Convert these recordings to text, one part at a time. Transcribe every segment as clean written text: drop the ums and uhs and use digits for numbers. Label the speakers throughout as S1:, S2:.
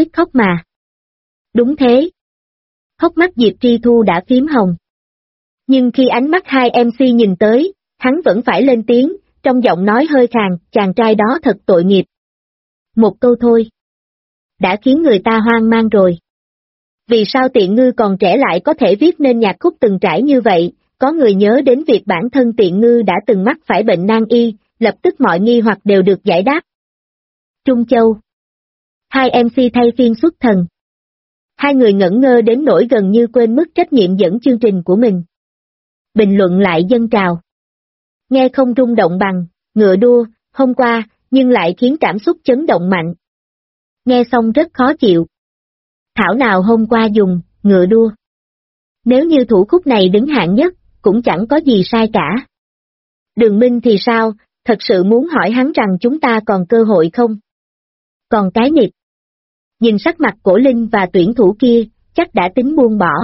S1: suýt khóc mà. Đúng thế. Hốc mắt Diệp Tri Thu đã phím hồng. Nhưng khi ánh mắt hai MC nhìn tới, hắn vẫn phải lên tiếng, trong giọng nói hơi khàn, chàng trai đó thật tội nghiệp. Một câu thôi. Đã khiến người ta hoang mang rồi. Vì sao Tiện Ngư còn trẻ lại có thể viết nên nhạc khúc từng trải như vậy, có người nhớ đến việc bản thân Tiện Ngư đã từng mắc phải bệnh nan y, lập tức mọi nghi hoặc đều được giải đáp. Trung Châu. Hai MC thay phiên xuất thần. Hai người ngẩn ngơ đến nỗi gần như quên mất trách nhiệm dẫn chương trình của mình. Bình luận lại dâng trào. Nghe không rung động bằng, ngựa đua, hôm qua, nhưng lại khiến cảm xúc chấn động mạnh. Nghe xong rất khó chịu. Thảo nào hôm qua dùng, ngựa đua. Nếu như thủ khúc này đứng hạng nhất, cũng chẳng có gì sai cả. Đường Minh thì sao, thật sự muốn hỏi hắn rằng chúng ta còn cơ hội không? Còn cái nịt. Nhìn sắc mặt Cổ Linh và tuyển thủ kia, chắc đã tính buông bỏ.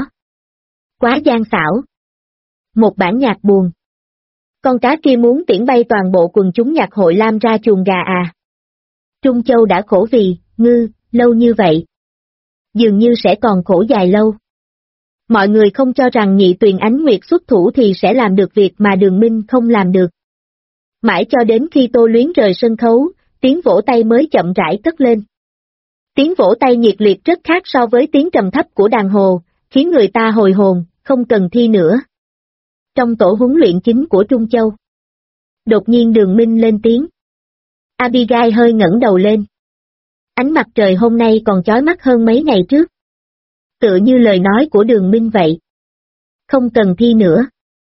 S1: Quá gian xảo. Một bản nhạc buồn. Con cá kia muốn tiễn bay toàn bộ quần chúng nhạc hội Lam ra chuồng gà à. Trung Châu đã khổ vì, Ngư, lâu như vậy. Dường như sẽ còn khổ dài lâu. Mọi người không cho rằng Nhị Tuyền Ánh Nguyệt xuất thủ thì sẽ làm được việc mà Đường Minh không làm được. Mãi cho đến khi Tô Luyến rời sân khấu, tiếng vỗ tay mới chậm rãi cất lên. Tiếng vỗ tay nhiệt liệt rất khác so với tiếng trầm thấp của đàn hồ, khiến người ta hồi hồn, không cần thi nữa. Trong tổ huấn luyện chính của Trung Châu. Đột nhiên Đường Minh lên tiếng. Abigail hơi ngẩng đầu lên. Ánh mặt trời hôm nay còn chói mắt hơn mấy ngày trước. Tựa như lời nói của Đường Minh vậy. Không cần thi nữa.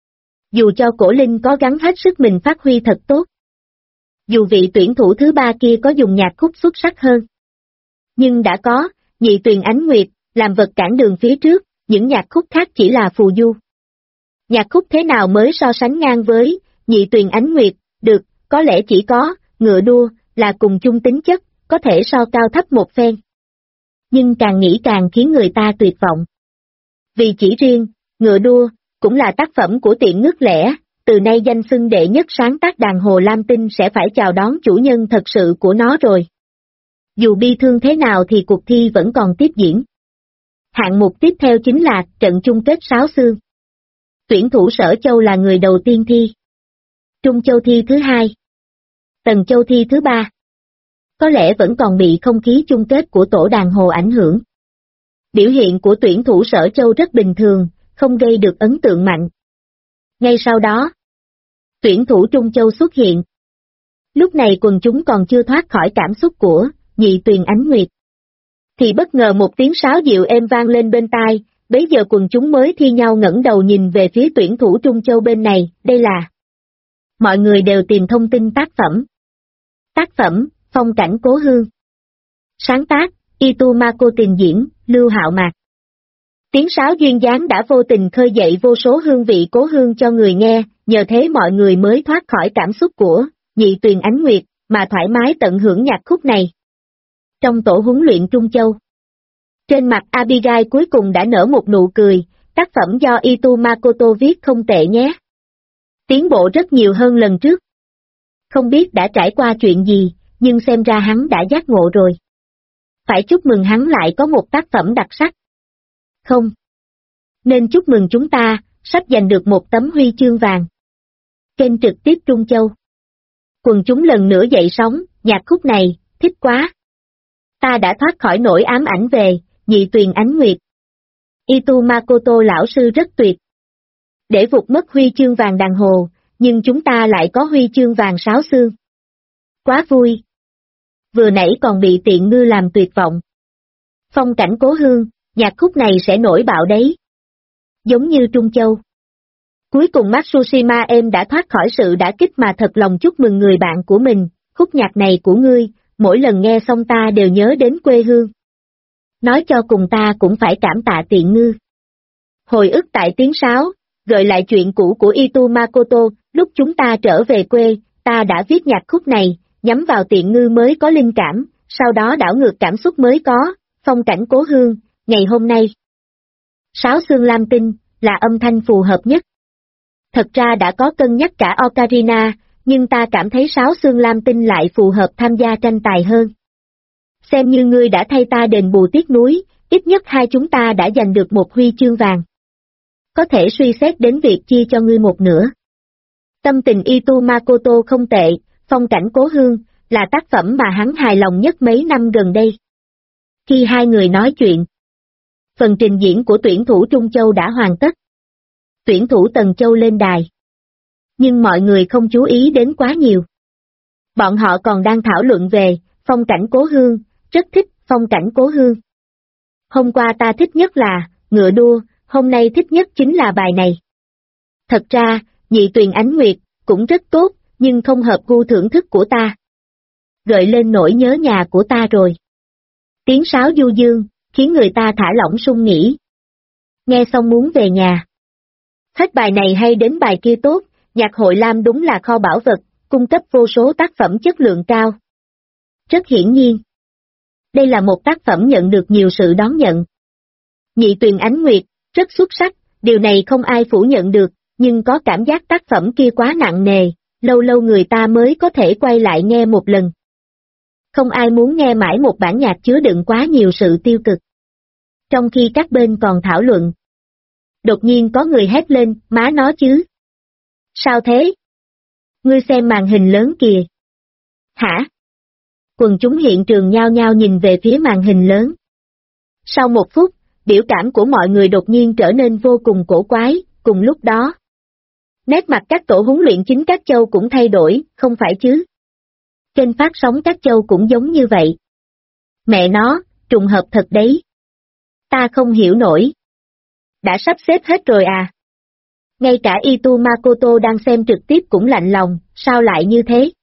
S1: Dù cho Cổ Linh có gắng hết sức mình phát huy thật tốt. Dù vị tuyển thủ thứ ba kia có dùng nhạc khúc xuất sắc hơn. Nhưng đã có, Nhị Tuyền Ánh Nguyệt, làm vật cản đường phía trước, những nhạc khúc khác chỉ là phù du. Nhạc khúc thế nào mới so sánh ngang với Nhị Tuyền Ánh Nguyệt, được, có lẽ chỉ có, ngựa đua, là cùng chung tính chất, có thể so cao thấp một phen. Nhưng càng nghĩ càng khiến người ta tuyệt vọng. Vì chỉ riêng, ngựa đua, cũng là tác phẩm của Tiện Ngứt Lẻ, từ nay danh xưng đệ nhất sáng tác đàn hồ lam tinh sẽ phải chào đón chủ nhân thật sự của nó rồi. Dù bi thương thế nào thì cuộc thi vẫn còn tiếp diễn. Hạng mục tiếp theo chính là trận chung kết Sáo Xương. Tuyển thủ Sở Châu là người đầu tiên thi. Trung Châu thi thứ hai. Tần Châu thi thứ ba. Có lẽ vẫn còn bị không khí chung kết của tổ đàn hồ ảnh hưởng. Biểu hiện của tuyển thủ Sở Châu rất bình thường, không gây được ấn tượng mạnh. Ngay sau đó, tuyển thủ Trung Châu xuất hiện. Lúc này quần chúng còn chưa thoát khỏi cảm xúc của Nhị Tuyền Ánh Nguyệt. Thì bất ngờ một tiếng sáo dịu êm vang lên bên tai, bấy giờ quần chúng mới thi nhau ngẩng đầu nhìn về phía tuyển thủ Trung Châu bên này, đây là. Mọi người đều tìm thông tin tác phẩm. Tác phẩm, Phong Cảnh Cố Hương. Sáng tác, Itu Mako trình diễn, Lưu Hạo Mạc. Tiếng sáo duyên dáng đã vô tình khơi dậy vô số hương vị cố hương cho người nghe, nhờ thế mọi người mới thoát khỏi cảm xúc của Nhị Tuyền Ánh Nguyệt, mà thoải mái tận hưởng nhạc khúc này. Trong tổ huấn luyện Trung Châu, trên mặt Abigail cuối cùng đã nở một nụ cười, tác phẩm do Itu Makoto viết không tệ nhé. Tiến bộ rất nhiều hơn lần trước. Không biết đã trải qua chuyện gì, nhưng xem ra hắn đã giác ngộ rồi. Phải chúc mừng hắn lại có một tác phẩm đặc sắc. Không. Nên chúc mừng chúng ta, sắp giành được một tấm huy chương vàng. Kênh trực tiếp Trung Châu. Quần chúng lần nữa dậy sóng, nhạc khúc này, thích quá. Ta đã thoát khỏi nỗi ám ảnh về Nhị Tuyền Ánh Nguyệt. Itu Makoto lão sư rất tuyệt. Để vụt mất huy chương vàng đàn hồ, nhưng chúng ta lại có huy chương vàng Sáo Xương. Quá vui. Vừa nãy còn bị Tiện Ngư làm tuyệt vọng. Phong Cảnh Cố Hương, nhạc khúc này sẽ nổi bạo đấy. Giống như Trung Châu. Cuối cùng Matsushima em đã thoát khỏi sự đả kích mà thật lòng chúc mừng người bạn của mình, khúc nhạc này của ngươi, mỗi lần nghe xong ta đều nhớ đến quê hương. Nói cho cùng ta cũng phải cảm tạ Tiện Ngư. Hồi ức tại tiếng sáo, gợi lại chuyện cũ của Itu Makoto, lúc chúng ta trở về quê, ta đã viết nhạc khúc này, nhắm vào Tiện Ngư mới có linh cảm, sau đó đảo ngược cảm xúc mới có, Phong Cảnh Cố Hương, ngày hôm nay. Sáo Xương Lam Tinh, là âm thanh phù hợp nhất. Thật ra đã có cân nhắc cả Ocarina, nhưng ta cảm thấy Sáo Xương Lam Tinh lại phù hợp tham gia tranh tài hơn. Xem như ngươi đã thay ta đền bù tiếc nuối, ít nhất hai chúng ta đã giành được một huy chương vàng. Có thể suy xét đến việc chia cho ngươi một nửa. Tâm tình Itu Makoto không tệ, phong cảnh cố hương, là tác phẩm mà hắn hài lòng nhất mấy năm gần đây. Khi hai người nói chuyện, phần trình diễn của tuyển thủ Trung Châu đã hoàn tất. Tuyển thủ Tần Châu lên đài. Nhưng mọi người không chú ý đến quá nhiều. Bọn họ còn đang thảo luận về phong cảnh cố hương, rất thích phong cảnh cố hương. Hôm qua ta thích nhất là ngựa đua, hôm nay thích nhất chính là bài này. Thật ra, Nhị Tuyền Ánh Nguyệt cũng rất tốt, nhưng không hợp gu thưởng thức của ta. Gợi lên nỗi nhớ nhà của ta rồi. Tiếng sáo du dương, khiến người ta thả lỏng sung nghĩ. Nghe xong muốn về nhà. Hết bài này hay đến bài kia tốt, nhạc hội Lam đúng là kho bảo vật, cung cấp vô số tác phẩm chất lượng cao. Rất hiển nhiên. Đây là một tác phẩm nhận được nhiều sự đón nhận. Nhị Tuyền Ánh Nguyệt, rất xuất sắc, điều này không ai phủ nhận được, nhưng có cảm giác tác phẩm kia quá nặng nề, lâu lâu người ta mới có thể quay lại nghe một lần. Không ai muốn nghe mãi một bản nhạc chứa đựng quá nhiều sự tiêu cực. Trong khi các bên còn thảo luận, đột nhiên có người hét lên, má nó chứ. Sao thế? Ngươi xem màn hình lớn kìa. Hả? Quần chúng hiện trường nhao nhao nhìn về phía màn hình lớn. Sau một phút, biểu cảm của mọi người đột nhiên trở nên vô cùng cổ quái, cùng lúc đó. Nét mặt các tổ huấn luyện chính các châu cũng thay đổi, không phải chứ? Kênh phát sóng các châu cũng giống như vậy. Mẹ nó, trùng hợp thật đấy. Ta không hiểu nổi. Đã sắp xếp hết rồi à? Ngay cả Itu Makoto đang xem trực tiếp cũng lạnh lòng, sao lại như thế?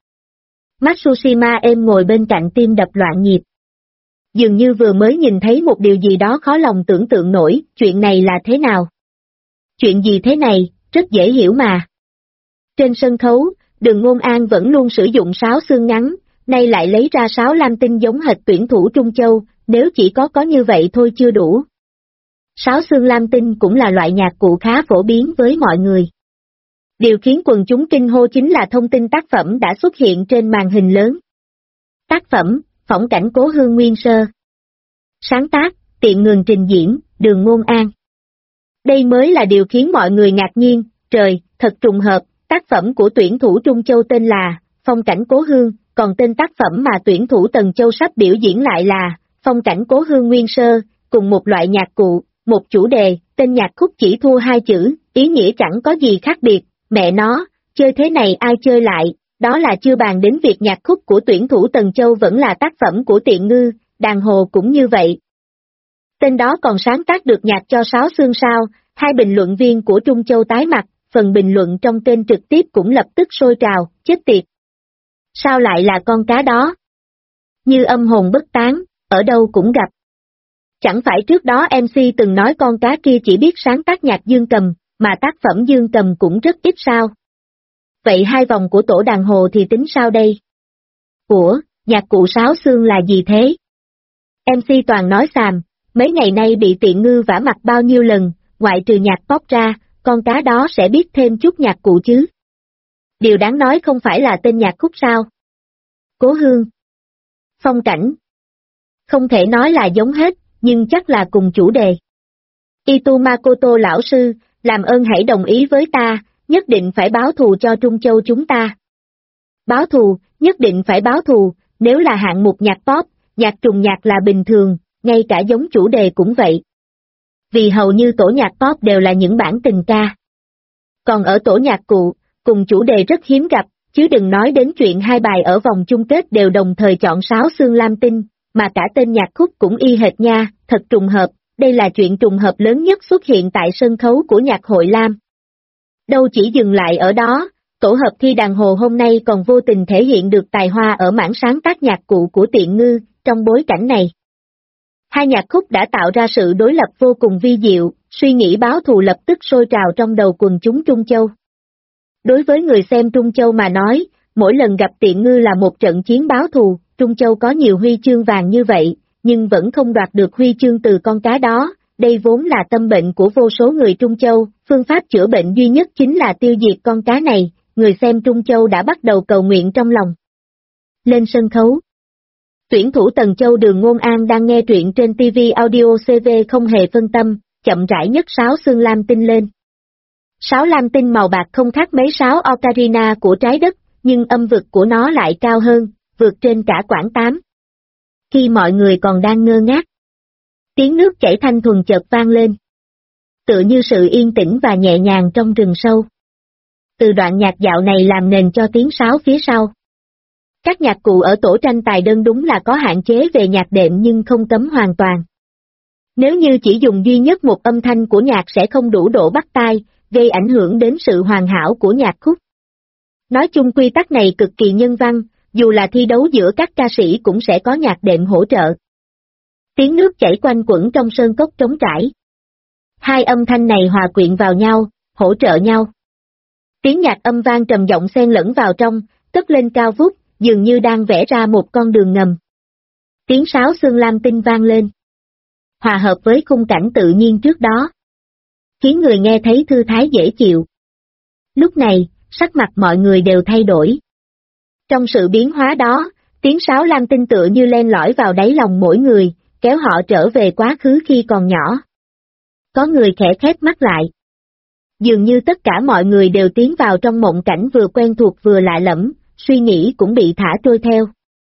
S1: Matsushima em ngồi bên cạnh tim đập loạn nhịp. Dường như vừa mới nhìn thấy một điều gì đó khó lòng tưởng tượng nổi, chuyện này là thế nào? Chuyện gì thế này, rất dễ hiểu mà. Trên sân khấu, Đường Ngôn An vẫn luôn sử dụng sáo xương ngắn, nay lại lấy ra sáo lam tinh giống hệt tuyển thủ Trung Châu, nếu chỉ có như vậy thôi chưa đủ. Sáo xương lam tinh cũng là loại nhạc cụ khá phổ biến với mọi người. Điều khiến quần chúng kinh hô chính là thông tin tác phẩm đã xuất hiện trên màn hình lớn. Tác phẩm, Phỏng cảnh cố hương nguyên sơ. Sáng tác, Tiện Ngừng trình diễn, Đường Ngôn An. Đây mới là điều khiến mọi người ngạc nhiên, trời, thật trùng hợp, tác phẩm của tuyển thủ Trung Châu tên là Phong cảnh cố hương, còn tên tác phẩm mà tuyển thủ Tần Châu sắp biểu diễn lại là Phong cảnh cố hương nguyên sơ, cùng một loại nhạc cụ, một chủ đề, tên nhạc khúc chỉ thua hai chữ, ý nghĩa chẳng có gì khác biệt, mẹ nó, chơi thế này ai chơi lại, đó là chưa bàn đến việc nhạc khúc của tuyển thủ Tần Châu vẫn là tác phẩm của Tiện Ngư, Đàn Hồ cũng như vậy. Tên đó còn sáng tác được nhạc cho sáo xương sao, hai bình luận viên của Trung Châu tái mặt, phần bình luận trong kênh trực tiếp cũng lập tức sôi trào, chết tiệt. Sao lại là con cá đó? Như âm hồn bất tán, ở đâu cũng gặp. Chẳng phải trước đó MC từng nói con cá kia chỉ biết sáng tác nhạc dương cầm, mà tác phẩm dương cầm cũng rất ít sao? Vậy hai vòng của tổ Đàn Hồ thì tính sao đây? Ủa, nhạc cụ sáo xương là gì thế? MC toàn nói xàm, mấy ngày nay bị Tiện Ngư vả mặt bao nhiêu lần, ngoại trừ nhạc pop ra, con cá đó sẽ biết thêm chút nhạc cụ chứ. Điều đáng nói không phải là tên nhạc khúc sao? Cố hương. Phong cảnh. Không thể nói là giống hết, nhưng chắc là cùng chủ đề. Itu Makoto lão sư, làm ơn hãy đồng ý với ta, nhất định phải báo thù cho Trung Châu chúng ta. Báo thù, nhất định phải báo thù, nếu là hạng mục nhạc pop, nhạc trùng nhạc là bình thường, ngay cả giống chủ đề cũng vậy. Vì hầu như tổ nhạc pop đều là những bản tình ca. Còn ở tổ nhạc cụ, cùng chủ đề rất hiếm gặp, chứ đừng nói đến chuyện hai bài ở vòng chung kết đều đồng thời chọn sáo xương lam tinh, mà cả tên nhạc khúc cũng y hệt nha, thật trùng hợp, đây là chuyện trùng hợp lớn nhất xuất hiện tại sân khấu của nhạc hội Lam. Đâu chỉ dừng lại ở đó, tổ hợp thi Đàn Hồ hôm nay còn vô tình thể hiện được tài hoa ở mảng sáng tác nhạc cụ của Tiện Ngư, trong bối cảnh này. Hai nhạc khúc đã tạo ra sự đối lập vô cùng vi diệu, suy nghĩ báo thù lập tức sôi trào trong đầu quần chúng Trung Châu. Đối với người xem Trung Châu mà nói, mỗi lần gặp Tiện Ngư là một trận chiến báo thù, Trung Châu có nhiều huy chương vàng như vậy, nhưng vẫn không đoạt được huy chương từ con cá đó, đây vốn là tâm bệnh của vô số người Trung Châu, phương pháp chữa bệnh duy nhất chính là tiêu diệt con cá này, người xem Trung Châu đã bắt đầu cầu nguyện trong lòng. Lên sân khấu. Tuyển thủ Tần Châu Đường Ngôn An đang nghe truyện trên TV Audio CV không hề phân tâm, chậm rãi nhấc sáo xương lam tinh lên. Sáo lam tinh màu bạc không khác mấy sáo ocarina của trái đất, nhưng âm vực của nó lại cao hơn, vượt trên cả quãng 8. Khi mọi người còn đang ngơ ngác, tiếng nước chảy thanh thuần chợt vang lên. Tựa như sự yên tĩnh và nhẹ nhàng trong rừng sâu. Từ đoạn nhạc dạo này làm nền cho tiếng sáo phía sau. Các nhạc cụ ở tổ tranh tài đơn đúng là có hạn chế về nhạc đệm nhưng không cấm hoàn toàn. Nếu như chỉ dùng duy nhất một âm thanh của nhạc sẽ không đủ độ bắt tai, gây ảnh hưởng đến sự hoàn hảo của nhạc khúc. Nói chung quy tắc này cực kỳ nhân văn, dù là thi đấu giữa các ca sĩ cũng sẽ có nhạc đệm hỗ trợ. Tiếng nước chảy quanh quẩn trong sơn cốc trống trải. Hai âm thanh này hòa quyện vào nhau, hỗ trợ nhau. Tiếng nhạc âm vang trầm giọng xen lẫn vào trong, cất lên cao vút, dường như đang vẽ ra một con đường ngầm. Tiếng sáo xương lam tinh vang lên, hòa hợp với khung cảnh tự nhiên trước đó, khiến người nghe thấy thư thái dễ chịu. Lúc này, sắc mặt mọi người đều thay đổi. Trong sự biến hóa đó, tiếng sáo lam tinh tựa như len lỏi vào đáy lòng mỗi người, kéo họ trở về quá khứ khi còn nhỏ. Có người khẽ khép mắt lại. Dường như tất cả mọi người đều tiến vào trong mộng cảnh vừa quen thuộc vừa lạ lẫm, suy nghĩ cũng bị thả trôi theo.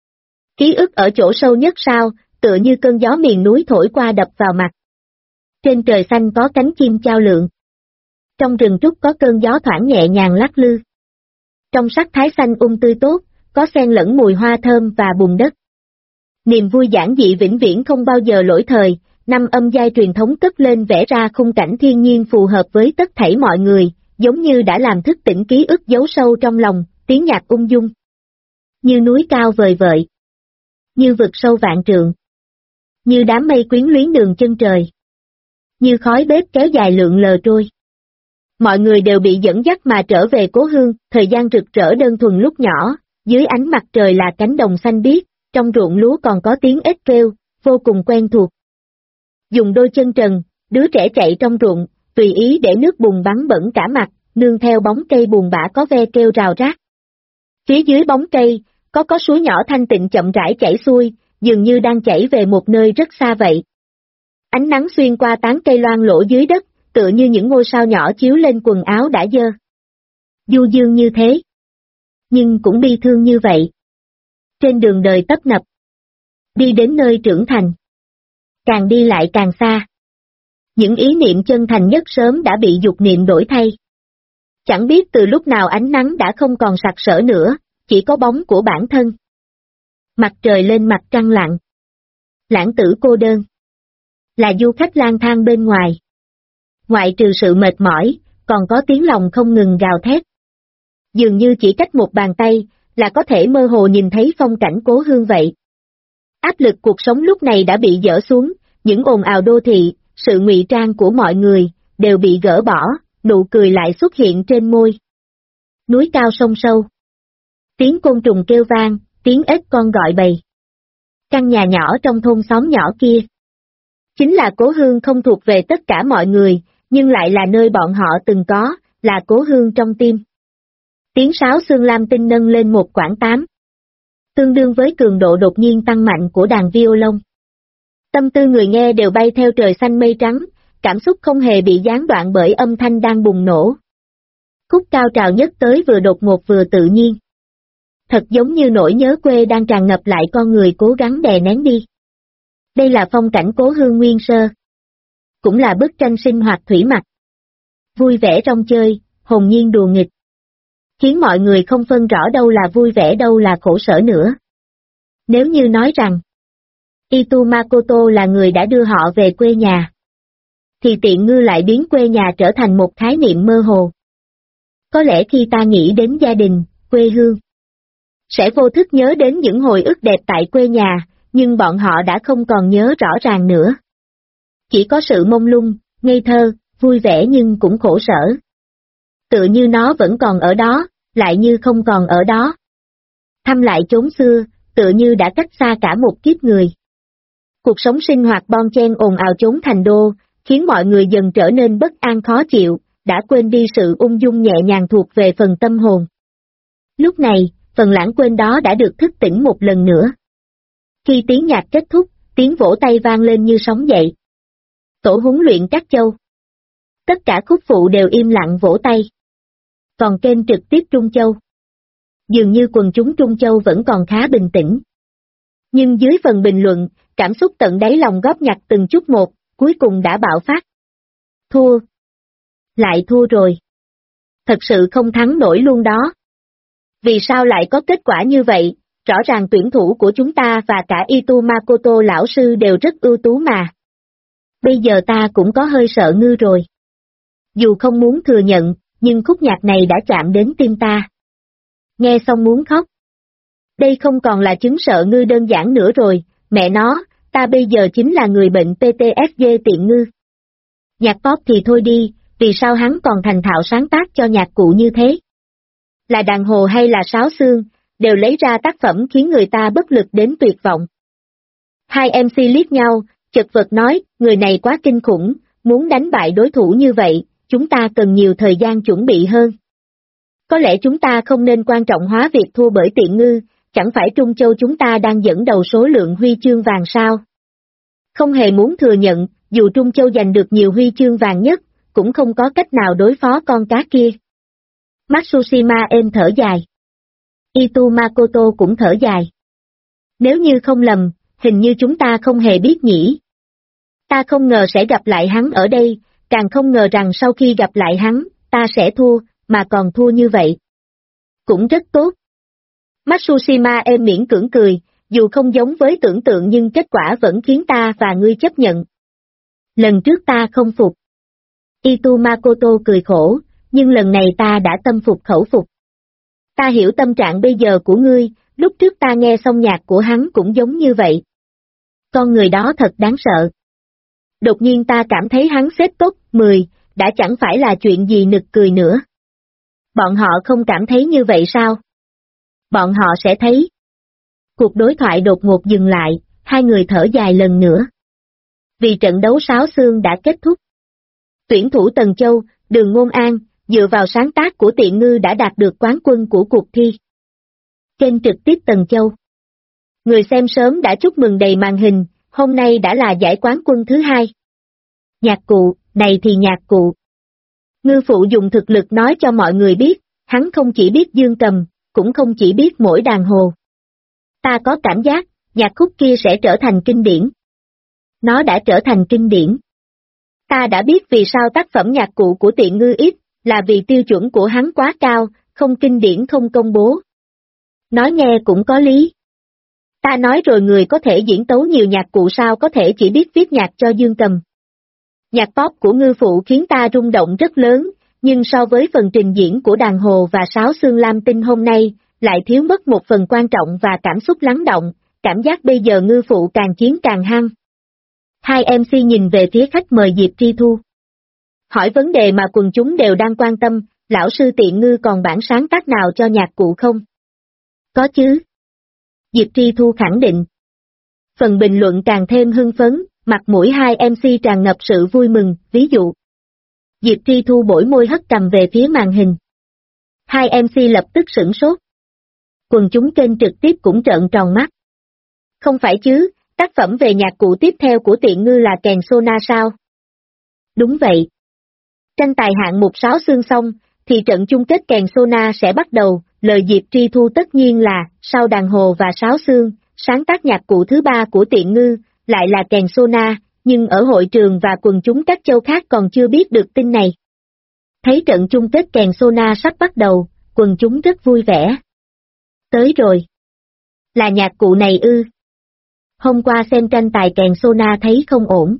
S1: Ký ức ở chỗ sâu nhất sao, tựa như cơn gió miền núi thổi qua đập vào mặt. Trên trời xanh có cánh chim chao lượn. Trong rừng trúc có cơn gió thoảng nhẹ nhàng lắc lư. Trong sắc thái xanh tươi tốt, có xen lẫn mùi hoa thơm và bùn đất. Niềm vui giản dị vĩnh viễn không bao giờ lỗi thời, năm âm giai truyền thống cất lên vẽ ra khung cảnh thiên nhiên phù hợp với tất thảy mọi người, giống như đã làm thức tỉnh ký ức giấu sâu trong lòng, tiếng nhạc ung dung. Như núi cao vời vợi. Như vực sâu vạn trượng. Như đám mây quyến luyến đường chân trời. Như khói bếp kéo dài lượn lờ trôi. Mọi người đều bị dẫn dắt mà trở về cố hương, thời gian rực rỡ đơn thuần lúc nhỏ, dưới ánh mặt trời là cánh đồng xanh biếc, trong ruộng lúa còn có tiếng ếch kêu, vô cùng quen thuộc. Dùng đôi chân trần, đứa trẻ chạy trong ruộng, tùy ý để nước bùn bắn bẩn cả mặt, nương theo bóng cây buồn bã có ve kêu rào rác. Phía dưới bóng cây, có suối nhỏ thanh tịnh chậm rãi chảy xuôi, dường như đang chảy về một nơi rất xa vậy. Ánh nắng xuyên qua tán cây loang lổ dưới đất, tựa như những ngôi sao nhỏ chiếu lên quần áo đã dơ. Du dương như thế, nhưng cũng bi thương như vậy. Trên đường đời tấp nập, đi đến nơi trưởng thành, càng đi lại càng xa. Những ý niệm chân thành nhất sớm đã bị dục niệm đổi thay. Chẳng biết từ lúc nào ánh nắng đã không còn sặc sỡ nữa, chỉ có bóng của bản thân. Mặt trời lên mặt trăng lặng. Lãng tử cô đơn. Là du khách lang thang bên ngoài. Ngoại trừ sự mệt mỏi, còn có tiếng lòng không ngừng gào thét. Dường như chỉ cách một bàn tay, là có thể mơ hồ nhìn thấy phong cảnh cố hương vậy. Áp lực cuộc sống lúc này đã bị dỡ xuống, những ồn ào đô thị, sự ngụy trang của mọi người, đều bị gỡ bỏ, nụ cười lại xuất hiện trên môi. Núi cao sông sâu. Tiếng côn trùng kêu vang, tiếng ếch con gọi bầy. Căn nhà nhỏ trong thôn xóm nhỏ kia. Chính là cố hương không thuộc về tất cả mọi người, nhưng lại là nơi bọn họ từng có, là cố hương trong tim. Tiếng sáo xương lam tinh nâng lên một quãng 8. Tương đương với cường độ đột nhiên tăng mạnh của đàn violon. Tâm tư người nghe đều bay theo trời xanh mây trắng, cảm xúc không hề bị gián đoạn bởi âm thanh đang bùng nổ. Khúc cao trào nhất tới vừa đột ngột vừa tự nhiên. Thật giống như nỗi nhớ quê đang tràn ngập lại con người cố gắng đè nén đi. Đây là phong cảnh cố hương nguyên sơ. Cũng là bức tranh sinh hoạt thủy mặc. Vui vẻ trong chơi, hồn nhiên đùa nghịch. Khiến mọi người không phân rõ đâu là vui vẻ đâu là khổ sở nữa. Nếu như nói rằng Itu Makoto là người đã đưa họ về quê nhà, thì Tiện Ngư lại biến quê nhà trở thành một khái niệm mơ hồ. Có lẽ khi ta nghĩ đến gia đình, quê hương, sẽ vô thức nhớ đến những hồi ức đẹp tại quê nhà, nhưng bọn họ đã không còn nhớ rõ ràng nữa. Chỉ có sự mông lung, ngây thơ, vui vẻ nhưng cũng khổ sở. Tựa như nó vẫn còn ở đó, lại như không còn ở đó. Thăm lại chốn xưa, tựa như đã cách xa cả một kiếp người. Cuộc sống sinh hoạt bon chen ồn ào chốn thành đô, khiến mọi người dần trở nên bất an khó chịu, đã quên đi sự ung dung nhẹ nhàng thuộc về phần tâm hồn. Lúc này, phần lãng quên đó đã được thức tỉnh một lần nữa. Khi tiếng nhạc kết thúc, tiếng vỗ tay vang lên như sóng dậy. Tổ huấn luyện Trắc Châu. Tất cả khúc phụ đều im lặng vỗ tay. Còn kênh trực tiếp Trung Châu. Dường như quần chúng Trung Châu vẫn còn khá bình tĩnh. Nhưng dưới phần bình luận, cảm xúc tận đáy lòng góp nhặt từng chút một, cuối cùng đã bạo phát. Thua. Lại thua rồi. Thật sự không thắng nổi luôn đó. Vì sao lại có kết quả như vậy? Rõ ràng tuyển thủ của chúng ta và cả Itu Makoto lão sư đều rất ưu tú mà. Bây giờ ta cũng có hơi sợ ngư rồi. Dù không muốn thừa nhận, nhưng khúc nhạc này đã chạm đến tim ta. Nghe xong muốn khóc. Đây không còn là chứng sợ ngư đơn giản nữa rồi, mẹ nó, ta bây giờ chính là người bệnh PTSD tiện ngư. Nhạc pop thì thôi đi, vì sao hắn còn thành thạo sáng tác cho nhạc cụ như thế? Là đàn hồ hay là sáo xương, đều lấy ra tác phẩm khiến người ta bất lực đến tuyệt vọng. Hai MC liếc nhau, chật vật nói, người này quá kinh khủng, muốn đánh bại đối thủ như vậy, chúng ta cần nhiều thời gian chuẩn bị hơn. Có lẽ chúng ta không nên quan trọng hóa việc thua bởi tiện ngư, chẳng phải Trung Châu chúng ta đang dẫn đầu số lượng huy chương vàng sao? Không hề muốn thừa nhận, dù Trung Châu giành được nhiều huy chương vàng nhất, cũng không có cách nào đối phó con cá kia. Matsushima êm thở dài. Itu Makoto cũng thở dài. Nếu như không lầm, hình như chúng ta không hề biết nhỉ. Ta không ngờ sẽ gặp lại hắn ở đây, càng không ngờ rằng sau khi gặp lại hắn, ta sẽ thua, mà còn thua như vậy. Cũng rất tốt. Matsushima êm miễn cưỡng cười, dù không giống với tưởng tượng nhưng kết quả vẫn khiến ta và ngươi chấp nhận. Lần trước ta không phục. Itu Makoto cười khổ, nhưng lần này ta đã tâm phục khẩu phục. Ta hiểu tâm trạng bây giờ của ngươi, lúc trước ta nghe xong nhạc của hắn cũng giống như vậy. Con người đó thật đáng sợ. Đột nhiên ta cảm thấy hắn xếp top 10, đã chẳng phải là chuyện gì nực cười nữa. Bọn họ không cảm thấy như vậy sao? Bọn họ sẽ thấy. Cuộc đối thoại đột ngột dừng lại, hai người thở dài lần nữa. Vì trận đấu sáo xương đã kết thúc. Tuyển thủ Tần Châu, Đường Ngôn An, dựa vào sáng tác của Tiện Ngư đã đạt được quán quân của cuộc thi. Kênh trực tiếp Tần Châu. Người xem sớm đã chúc mừng đầy màn hình, hôm nay đã là giải quán quân thứ hai. Nhạc cụ, này thì nhạc cụ. Ngư phụ dùng thực lực nói cho mọi người biết, hắn không chỉ biết dương cầm, cũng không chỉ biết mỗi đàn hồ. Ta có cảm giác, nhạc khúc kia sẽ trở thành kinh điển. Nó đã trở thành kinh điển. Ta đã biết vì sao tác phẩm nhạc cụ của Tiện Ngư ít, là vì tiêu chuẩn của hắn quá cao, không kinh điển không công bố. Nói nghe cũng có lý. Ta nói rồi người có thể diễn tấu nhiều nhạc cụ sao có thể chỉ biết viết nhạc cho dương cầm. Nhạc pop của ngư phụ khiến ta rung động rất lớn, nhưng so với phần trình diễn của đàn hồ và sáo xương lam tinh hôm nay, lại thiếu mất một phần quan trọng và cảm xúc lắng động, cảm giác bây giờ ngư phụ càng chiến càng hăng. Hai MC nhìn về phía khách mời Diệp Tri Thu. Hỏi vấn đề mà quần chúng đều đang quan tâm, lão sư Tiện Ngư còn bản sáng tác nào cho nhạc cụ không? Có chứ. Diệp Tri Thu khẳng định. Phần bình luận càng thêm hưng phấn, mặt mũi hai MC tràn ngập sự vui mừng, ví dụ. Diệp Tri Thu bổi môi hất cầm về phía màn hình. Hai MC lập tức sửng sốt. Quần chúng kênh trực tiếp cũng trợn tròn mắt. Không phải chứ, tác phẩm về nhạc cụ tiếp theo của Tiện Ngư là kèn Sona sao? Đúng vậy. Tranh tài hạng mục sáo xương xong, thì trận chung kết kèn Sona sẽ bắt đầu, lời Diệp Tri Thu tất nhiên là, sau đàn hồ và sáo xương, sáng tác nhạc cụ thứ ba của Tiện Ngư, lại là kèn Sona, nhưng ở hội trường và quần chúng các châu khác còn chưa biết được tin này. Thấy trận chung kết kèn Sona sắp bắt đầu, quần chúng rất vui vẻ. Tới rồi. Là nhạc cụ này ư. Hôm qua xem tranh tài kèn Sona thấy không ổn.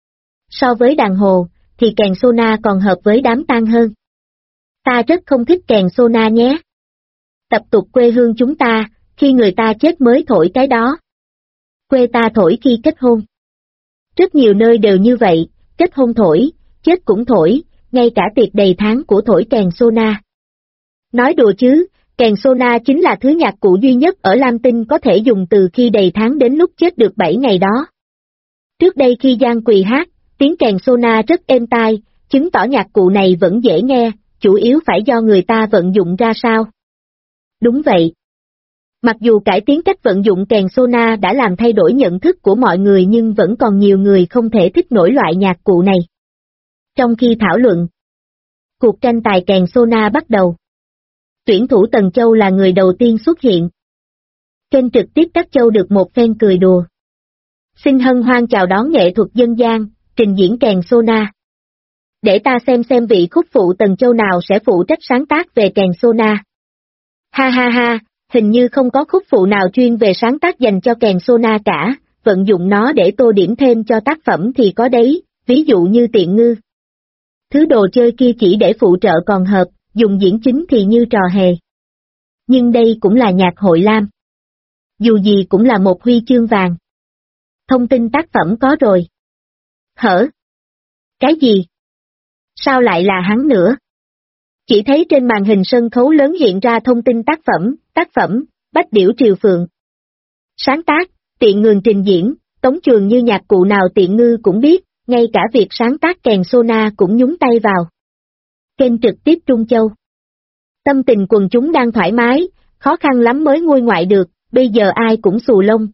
S1: So với đàn hồ, thì kèn Sona còn hợp với đám tang hơn. Ta rất không thích kèn Sona nhé. Tập tục quê hương chúng ta, khi người ta chết mới thổi cái đó. Quê ta thổi khi kết hôn. Rất nhiều nơi đều như vậy, kết hôn thổi, chết cũng thổi, ngay cả tiệc đầy tháng của thổi kèn Sona. Nói đùa chứ, kèn Sona chính là thứ nhạc cụ duy nhất ở Lam Tinh có thể dùng từ khi đầy tháng đến lúc chết được 7 ngày đó. Trước đây khi Giang Quỳ hát, tiếng kèn Sona rất êm tai, chứng tỏ nhạc cụ này vẫn dễ nghe, chủ yếu phải do người ta vận dụng ra sao. Đúng vậy. Mặc dù cải tiến cách vận dụng kèn Sona đã làm thay đổi nhận thức của mọi người nhưng vẫn còn nhiều người không thể thích nổi loại nhạc cụ này. Trong khi thảo luận, cuộc tranh tài kèn Sona bắt đầu. Tuyển thủ Tần Châu là người đầu tiên xuất hiện. Kênh trực tiếp Đắc Châu được một phen cười đùa. Xin hân hoan chào đón nghệ thuật dân gian, trình diễn kèn Sona. Để ta xem vị khúc phụ Tần Châu nào sẽ phụ trách sáng tác về kèn Sona. Ha ha ha, hình như không có khúc phụ nào chuyên về sáng tác dành cho kèn Sona cả, vận dụng nó để tô điểm thêm cho tác phẩm thì có đấy, ví dụ như Tiện Ngư. Thứ đồ chơi kia chỉ để phụ trợ còn hợp, dùng diễn chính thì như trò hề. Nhưng đây cũng là nhạc hội lam. Dù gì cũng là một huy chương vàng. Thông tin tác phẩm có rồi. Hở? Cái gì? Sao lại là hắn nữa? Chỉ thấy trên màn hình sân khấu lớn hiện ra thông tin tác phẩm, Bách Điểu Triều Phượng. Sáng tác, Tiện Ngư trình diễn, Tống Trường như nhạc cụ nào Tiện Ngư cũng biết, ngay cả việc sáng tác kèn Sona cũng nhúng tay vào. Kênh trực tiếp Trung Châu. Tâm tình quần chúng đang thoải mái, khó khăn lắm mới nguôi ngoại được, bây giờ ai cũng xù lông,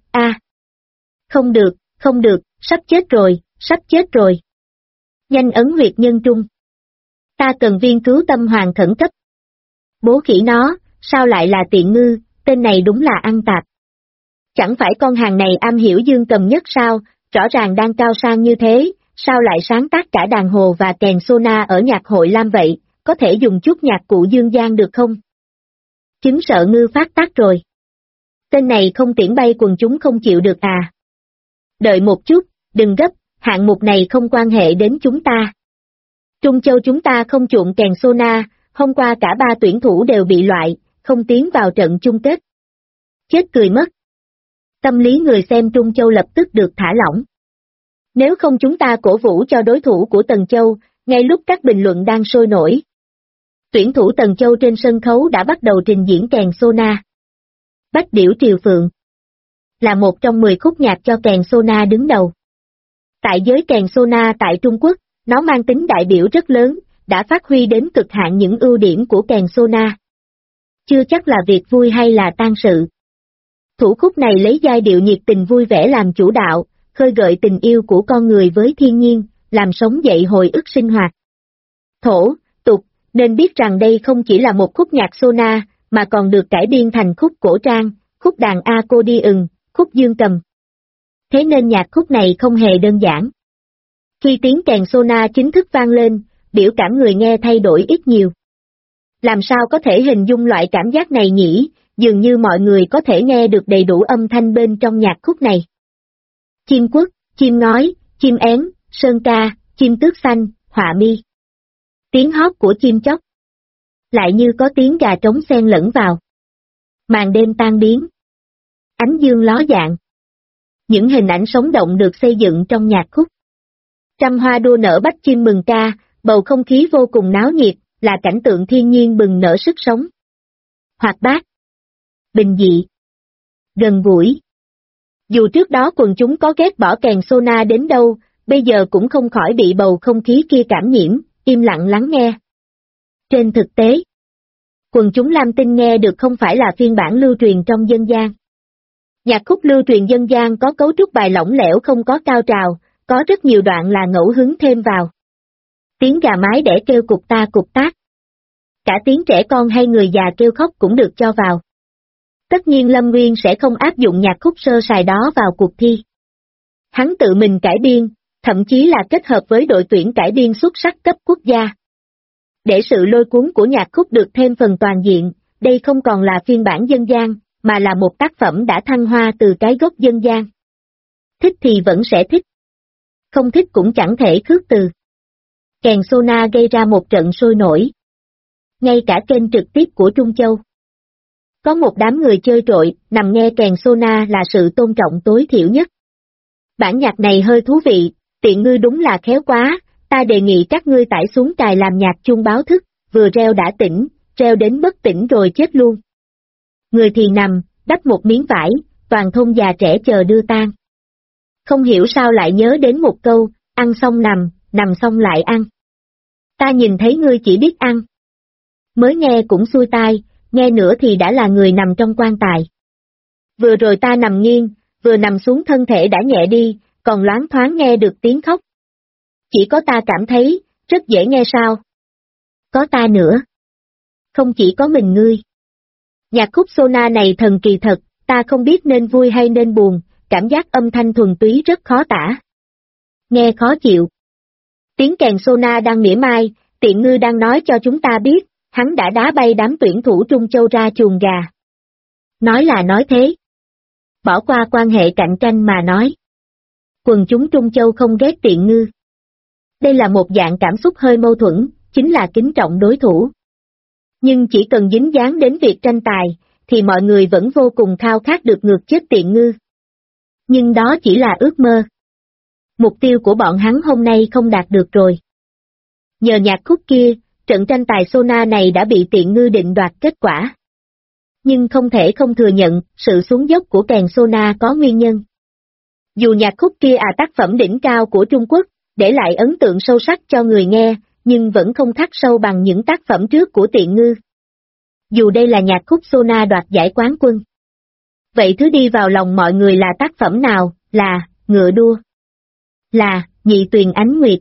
S1: Không được, sắp chết rồi. Nhanh ấn huyệt nhân trung. Ta cần viên cứu tâm hoàng khẩn cấp. Bố khỉ nó, sao lại là Tiện Ngư, tên này đúng là ăn tạp. Chẳng phải con hàng này am hiểu dương cầm nhất sao, rõ ràng đang cao sang như thế, sao lại sáng tác cả đàn hồ và kèn Sona ở nhạc hội lam vậy, có thể dùng chút nhạc cụ dương gian được không? Chứng sợ Ngư phát tác rồi. Tên này không tiễn bay quần chúng không chịu được à. Đợi một chút, đừng gấp, hạng mục này không quan hệ đến chúng ta. Trung Châu chúng ta không chuộng kèn Sona, hôm qua cả 3 tuyển thủ đều bị loại, không tiến vào trận chung kết. Chết cười mất. Tâm lý người xem Trung Châu lập tức được thả lỏng. Nếu không chúng ta cổ vũ cho đối thủ của Tần Châu, ngay lúc các bình luận đang sôi nổi. Tuyển thủ Tần Châu trên sân khấu đã bắt đầu trình diễn kèn Sona. Bách Điểu Triều Phượng là một trong 10 khúc nhạc cho kèn Sona đứng đầu. Tại giới kèn Sona tại Trung Quốc, nó mang tính đại biểu rất lớn, đã phát huy đến cực hạn những ưu điểm của kèn Sona. Chưa chắc là việc vui hay là tang sự. Thủ khúc này lấy giai điệu nhiệt tình vui vẻ làm chủ đạo, khơi gợi tình yêu của con người với thiên nhiên, làm sống dậy hồi ức sinh hoạt. Thổ, tục, nên biết rằng đây không chỉ là một khúc nhạc Sona, mà còn được cải biên thành khúc cổ trang, khúc đàn accordion, khúc dương cầm. Thế nên nhạc khúc này không hề đơn giản. Khi tiếng kèn Sona chính thức vang lên, biểu cảm người nghe thay đổi ít nhiều. Làm sao có thể hình dung loại cảm giác này nhỉ, dường như mọi người có thể nghe được đầy đủ âm thanh bên trong nhạc khúc này. Chim quốc, chim ngói, chim én, sơn ca, chim tước xanh, họa mi. Tiếng hót của chim chóc. Lại như có tiếng gà trống xen lẫn vào. Màn đêm tan biến. Ánh dương ló dạng. Những hình ảnh sống động được xây dựng trong nhạc khúc. Trăm hoa đua nở bách chim mừng ca, bầu không khí vô cùng náo nhiệt, là cảnh tượng thiên nhiên bừng nở sức sống. Hoạt bát. Bình dị. Gần gũi. Dù trước đó quần chúng có ghét bỏ kèn Sona đến đâu, bây giờ cũng không khỏi bị bầu không khí kia cảm nhiễm, im lặng lắng nghe. Trên thực tế, quần chúng Lam Tinh nghe được không phải là phiên bản lưu truyền trong dân gian. Nhạc khúc lưu truyền dân gian có cấu trúc bài lỏng lẻo không có cao trào, có rất nhiều đoạn là ngẫu hứng thêm vào. Tiếng gà mái đẻ kêu cục ta cục tác. Cả tiếng trẻ con hay người già kêu khóc cũng được cho vào. Tất nhiên Lâm Nguyên sẽ không áp dụng nhạc khúc sơ sài đó vào cuộc thi. Hắn tự mình cải biên, thậm chí là kết hợp với đội tuyển cải biên xuất sắc cấp quốc gia. Để sự lôi cuốn của nhạc khúc được thêm phần toàn diện, đây không còn là phiên bản dân gian, mà là một tác phẩm đã thăng hoa từ cái gốc dân gian. Thích thì vẫn sẽ thích. Không thích cũng chẳng thể khước từ. Kèn Sona gây ra một trận sôi nổi. Ngay cả kênh trực tiếp của Trung Châu. Có một đám người chơi trội, nằm nghe kèn Sona là sự tôn trọng tối thiểu nhất. Bản nhạc này hơi thú vị, Tiện Ngư đúng là khéo quá, ta đề nghị các ngươi tải xuống cài làm nhạc chuông báo thức, vừa reo đã tỉnh, reo đến bất tỉnh rồi chết luôn. Người thì nằm, đắp một miếng vải, toàn thôn già trẻ chờ đưa tang. Không hiểu sao lại nhớ đến một câu, ăn xong nằm xong lại ăn. Ta nhìn thấy ngươi chỉ biết ăn. Mới nghe cũng xuôi tai, nghe nữa thì đã là người nằm trong quan tài. Vừa rồi ta nằm nghiêng, vừa nằm xuống thân thể đã nhẹ đi, còn loáng thoáng nghe được tiếng khóc. Chỉ có ta cảm thấy, rất dễ nghe sao? Có ta nữa. Không chỉ có mình ngươi. Nhạc khúc Sona này thần kỳ thật, ta không biết nên vui hay nên buồn, cảm giác âm thanh thuần túy rất khó tả. Nghe khó chịu. Tiếng kèn Sona đang mỉa mai, Tiện Ngư đang nói cho chúng ta biết, hắn đã đá bay đám tuyển thủ Trung Châu ra chuồng gà. Nói là nói thế. Bỏ qua quan hệ cạnh tranh mà nói. Quần chúng Trung Châu không ghét Tiện Ngư. Đây là một dạng cảm xúc hơi mâu thuẫn, chính là kính trọng đối thủ. Nhưng chỉ cần dính dáng đến việc tranh tài, thì mọi người vẫn vô cùng khao khát được ngược chết Tiện Ngư. Nhưng đó chỉ là ước mơ. Mục tiêu của bọn hắn hôm nay không đạt được rồi. Nhờ nhạc khúc kia, trận tranh tài Sona này đã bị Tiện Ngư định đoạt kết quả. Nhưng không thể không thừa nhận, sự xuống dốc của kèn Sona có nguyên nhân. Dù nhạc khúc kia tác phẩm đỉnh cao của Trung Quốc, để lại ấn tượng sâu sắc cho người nghe, nhưng vẫn không khắc sâu bằng những tác phẩm trước của Tiện Ngư. Dù đây là nhạc khúc Sona đoạt giải quán quân. Vậy thứ đi vào lòng mọi người là tác phẩm nào? Là Ngựa Đua, là Nhị Tuyền Ánh Nguyệt,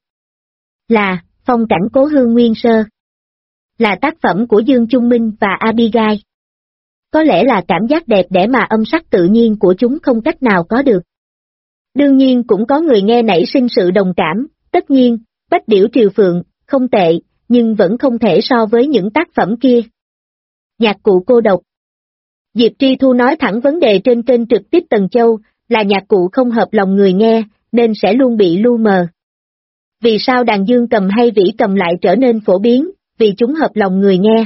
S1: là Phong Cảnh Cố Hương Nguyên Sơ, là tác phẩm của Dương Trung Minh và Abigail. Có lẽ là cảm giác đẹp đẽ mà âm sắc tự nhiên của chúng không cách nào có được. Đương nhiên cũng có người nghe nảy sinh sự đồng cảm, tất nhiên, Bách Điểu Triều Phượng, không tệ, nhưng vẫn không thể so với những tác phẩm kia. Nhạc cụ cô độc. Diệp Tri Thu nói thẳng vấn đề trên kênh trực tiếp Tần Châu, là nhạc cụ không hợp lòng người nghe, nên sẽ luôn bị lu mờ. Vì sao đàn dương cầm hay vĩ cầm lại trở nên phổ biến? Vì chúng hợp lòng người nghe.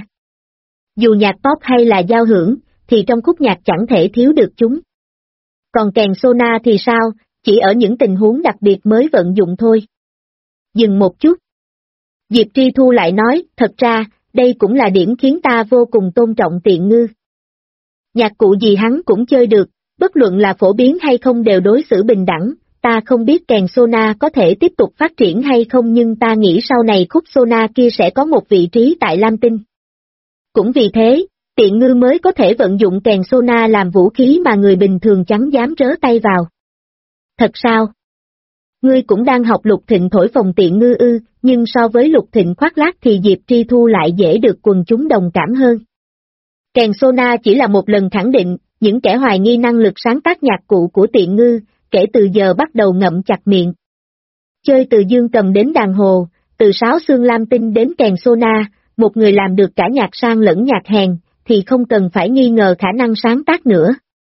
S1: Dù nhạc pop hay là giao hưởng, thì trong khúc nhạc chẳng thể thiếu được chúng. Còn kèn Sona thì sao, chỉ ở những tình huống đặc biệt mới vận dụng thôi. Dừng một chút. Diệp Tri Thu lại nói, thật ra, đây cũng là điểm khiến ta vô cùng tôn trọng Tiện Ngư. Nhạc cụ gì hắn cũng chơi được, bất luận là phổ biến hay không đều đối xử bình đẳng, ta không biết kèn Sona có thể tiếp tục phát triển hay không nhưng ta nghĩ sau này khúc Sona kia sẽ có một vị trí tại Lam Tinh. Cũng vì thế, Tiện Ngư mới có thể vận dụng kèn Sona làm vũ khí mà người bình thường chẳng dám rớ tay vào. Thật sao? Ngươi cũng đang học Lục Thịnh thổi phồng Tiện Ngư ư, nhưng so với Lục Thịnh khoác lác thì Diệp Tri Thu lại dễ được quần chúng đồng cảm hơn. Kèn Sona chỉ là một lần khẳng định, những kẻ hoài nghi năng lực sáng tác nhạc cụ của Tiện Ngư, kể từ giờ bắt đầu ngậm chặt miệng. Chơi từ dương cầm đến đàn hồ, từ sáo xương lam tinh đến kèn Sona, một người làm được cả nhạc sang lẫn nhạc hèn, thì không cần phải nghi ngờ khả năng sáng tác nữa.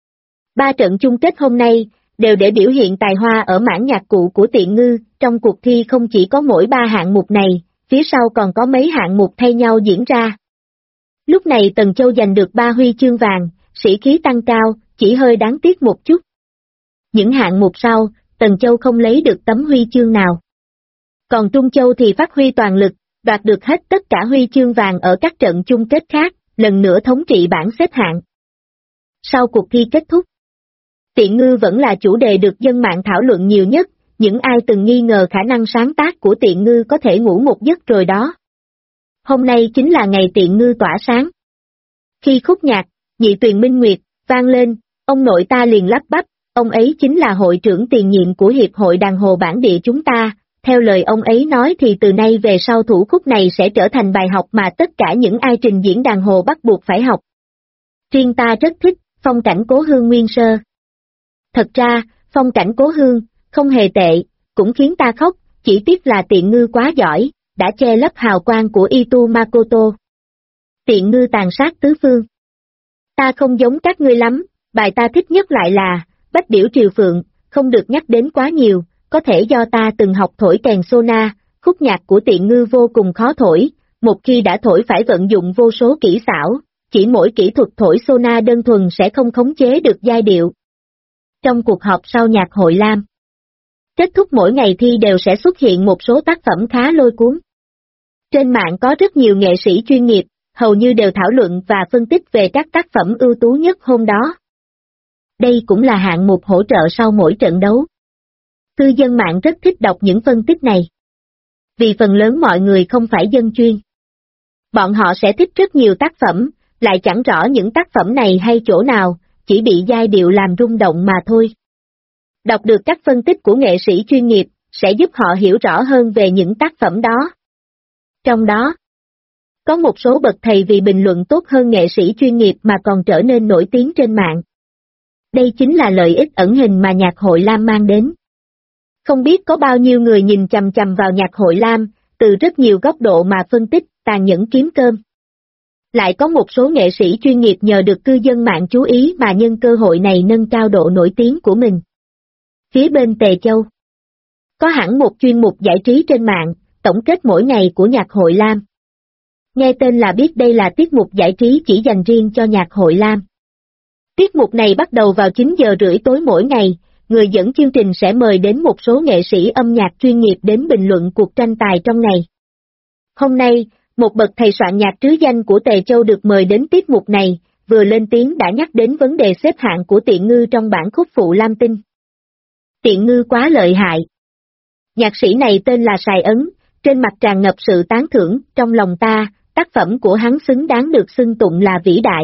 S1: 3 trận chung kết hôm nay, đều để biểu hiện tài hoa ở mảng nhạc cụ của Tiện Ngư, trong cuộc thi không chỉ có mỗi 3 hạng mục này, phía sau còn có mấy hạng mục thay nhau diễn ra. Lúc này Tần Châu giành được 3 huy chương vàng, sĩ khí tăng cao, chỉ hơi đáng tiếc một chút. Những hạng mục sau, Tần Châu không lấy được tấm huy chương nào. Còn Trung Châu thì phát huy toàn lực, đoạt được hết tất cả huy chương vàng ở các trận chung kết khác, lần nữa thống trị bảng xếp hạng. Sau cuộc thi kết thúc, Tiện Ngư vẫn là chủ đề được dân mạng thảo luận nhiều nhất, những ai từng nghi ngờ khả năng sáng tác của Tiện Ngư có thể ngủ một giấc rồi đó. Hôm nay chính là ngày Tiện Ngư tỏa sáng. Khi khúc nhạc, Nhị Tuyền Minh Nguyệt, vang lên, ông nội ta liền lắp bắp, ông ấy chính là hội trưởng tiền nhiệm của Hiệp hội Đàn Hồ Bản Địa chúng ta, theo lời ông ấy nói thì từ nay về sau thủ khúc này sẽ trở thành bài học mà tất cả những ai trình diễn đàn hồ bắt buộc phải học. Riêng ta rất thích, Phong Cảnh Cố Hương Nguyên Sơ. Thật ra, Phong Cảnh Cố Hương, không hề tệ, cũng khiến ta khóc, chỉ tiếc là Tiện Ngư quá giỏi, đã che lấp hào quang của Itu Makoto. Tiện Ngư tàn sát tứ phương. Ta không giống các ngươi lắm, bài ta thích nhất lại là, Bách Điểu Triều Phượng, không được nhắc đến quá nhiều, có thể do ta từng học thổi kèn Sona, khúc nhạc của Tiện Ngư vô cùng khó thổi, một khi đã thổi phải vận dụng vô số kỹ xảo, chỉ mỗi kỹ thuật thổi Sona đơn thuần sẽ không khống chế được giai điệu. Trong cuộc họp sau nhạc hội Lam, kết thúc mỗi ngày thi đều sẽ xuất hiện một số tác phẩm khá lôi cuốn. Trên mạng có rất nhiều nghệ sĩ chuyên nghiệp, hầu như đều thảo luận và phân tích về các tác phẩm ưu tú nhất hôm đó. Đây cũng là hạng mục hỗ trợ sau mỗi trận đấu. Cư dân mạng rất thích đọc những phân tích này. Vì phần lớn mọi người không phải dân chuyên. Bọn họ sẽ thích rất nhiều tác phẩm, lại chẳng rõ những tác phẩm này hay chỗ nào, chỉ bị giai điệu làm rung động mà thôi. Đọc được các phân tích của nghệ sĩ chuyên nghiệp, sẽ giúp họ hiểu rõ hơn về những tác phẩm đó. Trong đó, có một số bậc thầy vì bình luận tốt hơn nghệ sĩ chuyên nghiệp mà còn trở nên nổi tiếng trên mạng. Đây chính là lợi ích ẩn hình mà nhạc hội Lam mang đến. Không biết có bao nhiêu người nhìn chằm chằm vào nhạc hội Lam, từ rất nhiều góc độ mà phân tích, tàn nhẫn kiếm cơm. Lại có một số nghệ sĩ chuyên nghiệp nhờ được cư dân mạng chú ý mà nhân cơ hội này nâng cao độ nổi tiếng của mình. Phía bên Tề Châu, có hẳn một chuyên mục giải trí trên mạng, tổng kết mỗi ngày của nhạc hội Lam. Nghe tên là biết đây là tiết mục giải trí chỉ dành riêng cho nhạc hội Lam. Tiết mục này bắt đầu vào 9 giờ rưỡi tối mỗi ngày, người dẫn chương trình sẽ mời đến một số nghệ sĩ âm nhạc chuyên nghiệp đến bình luận cuộc tranh tài trong ngày. Hôm nay, một bậc thầy soạn nhạc trứ danh của Tề Châu được mời đến tiết mục này, vừa lên tiếng đã nhắc đến vấn đề xếp hạng của Tiện Ngư trong bản khúc phụ Lam Tinh. Tiện Ngư quá lợi hại. Nhạc sĩ này tên là Sài Ấn, trên mặt tràn ngập sự tán thưởng, trong lòng ta, tác phẩm của hắn xứng đáng được xưng tụng là vĩ đại.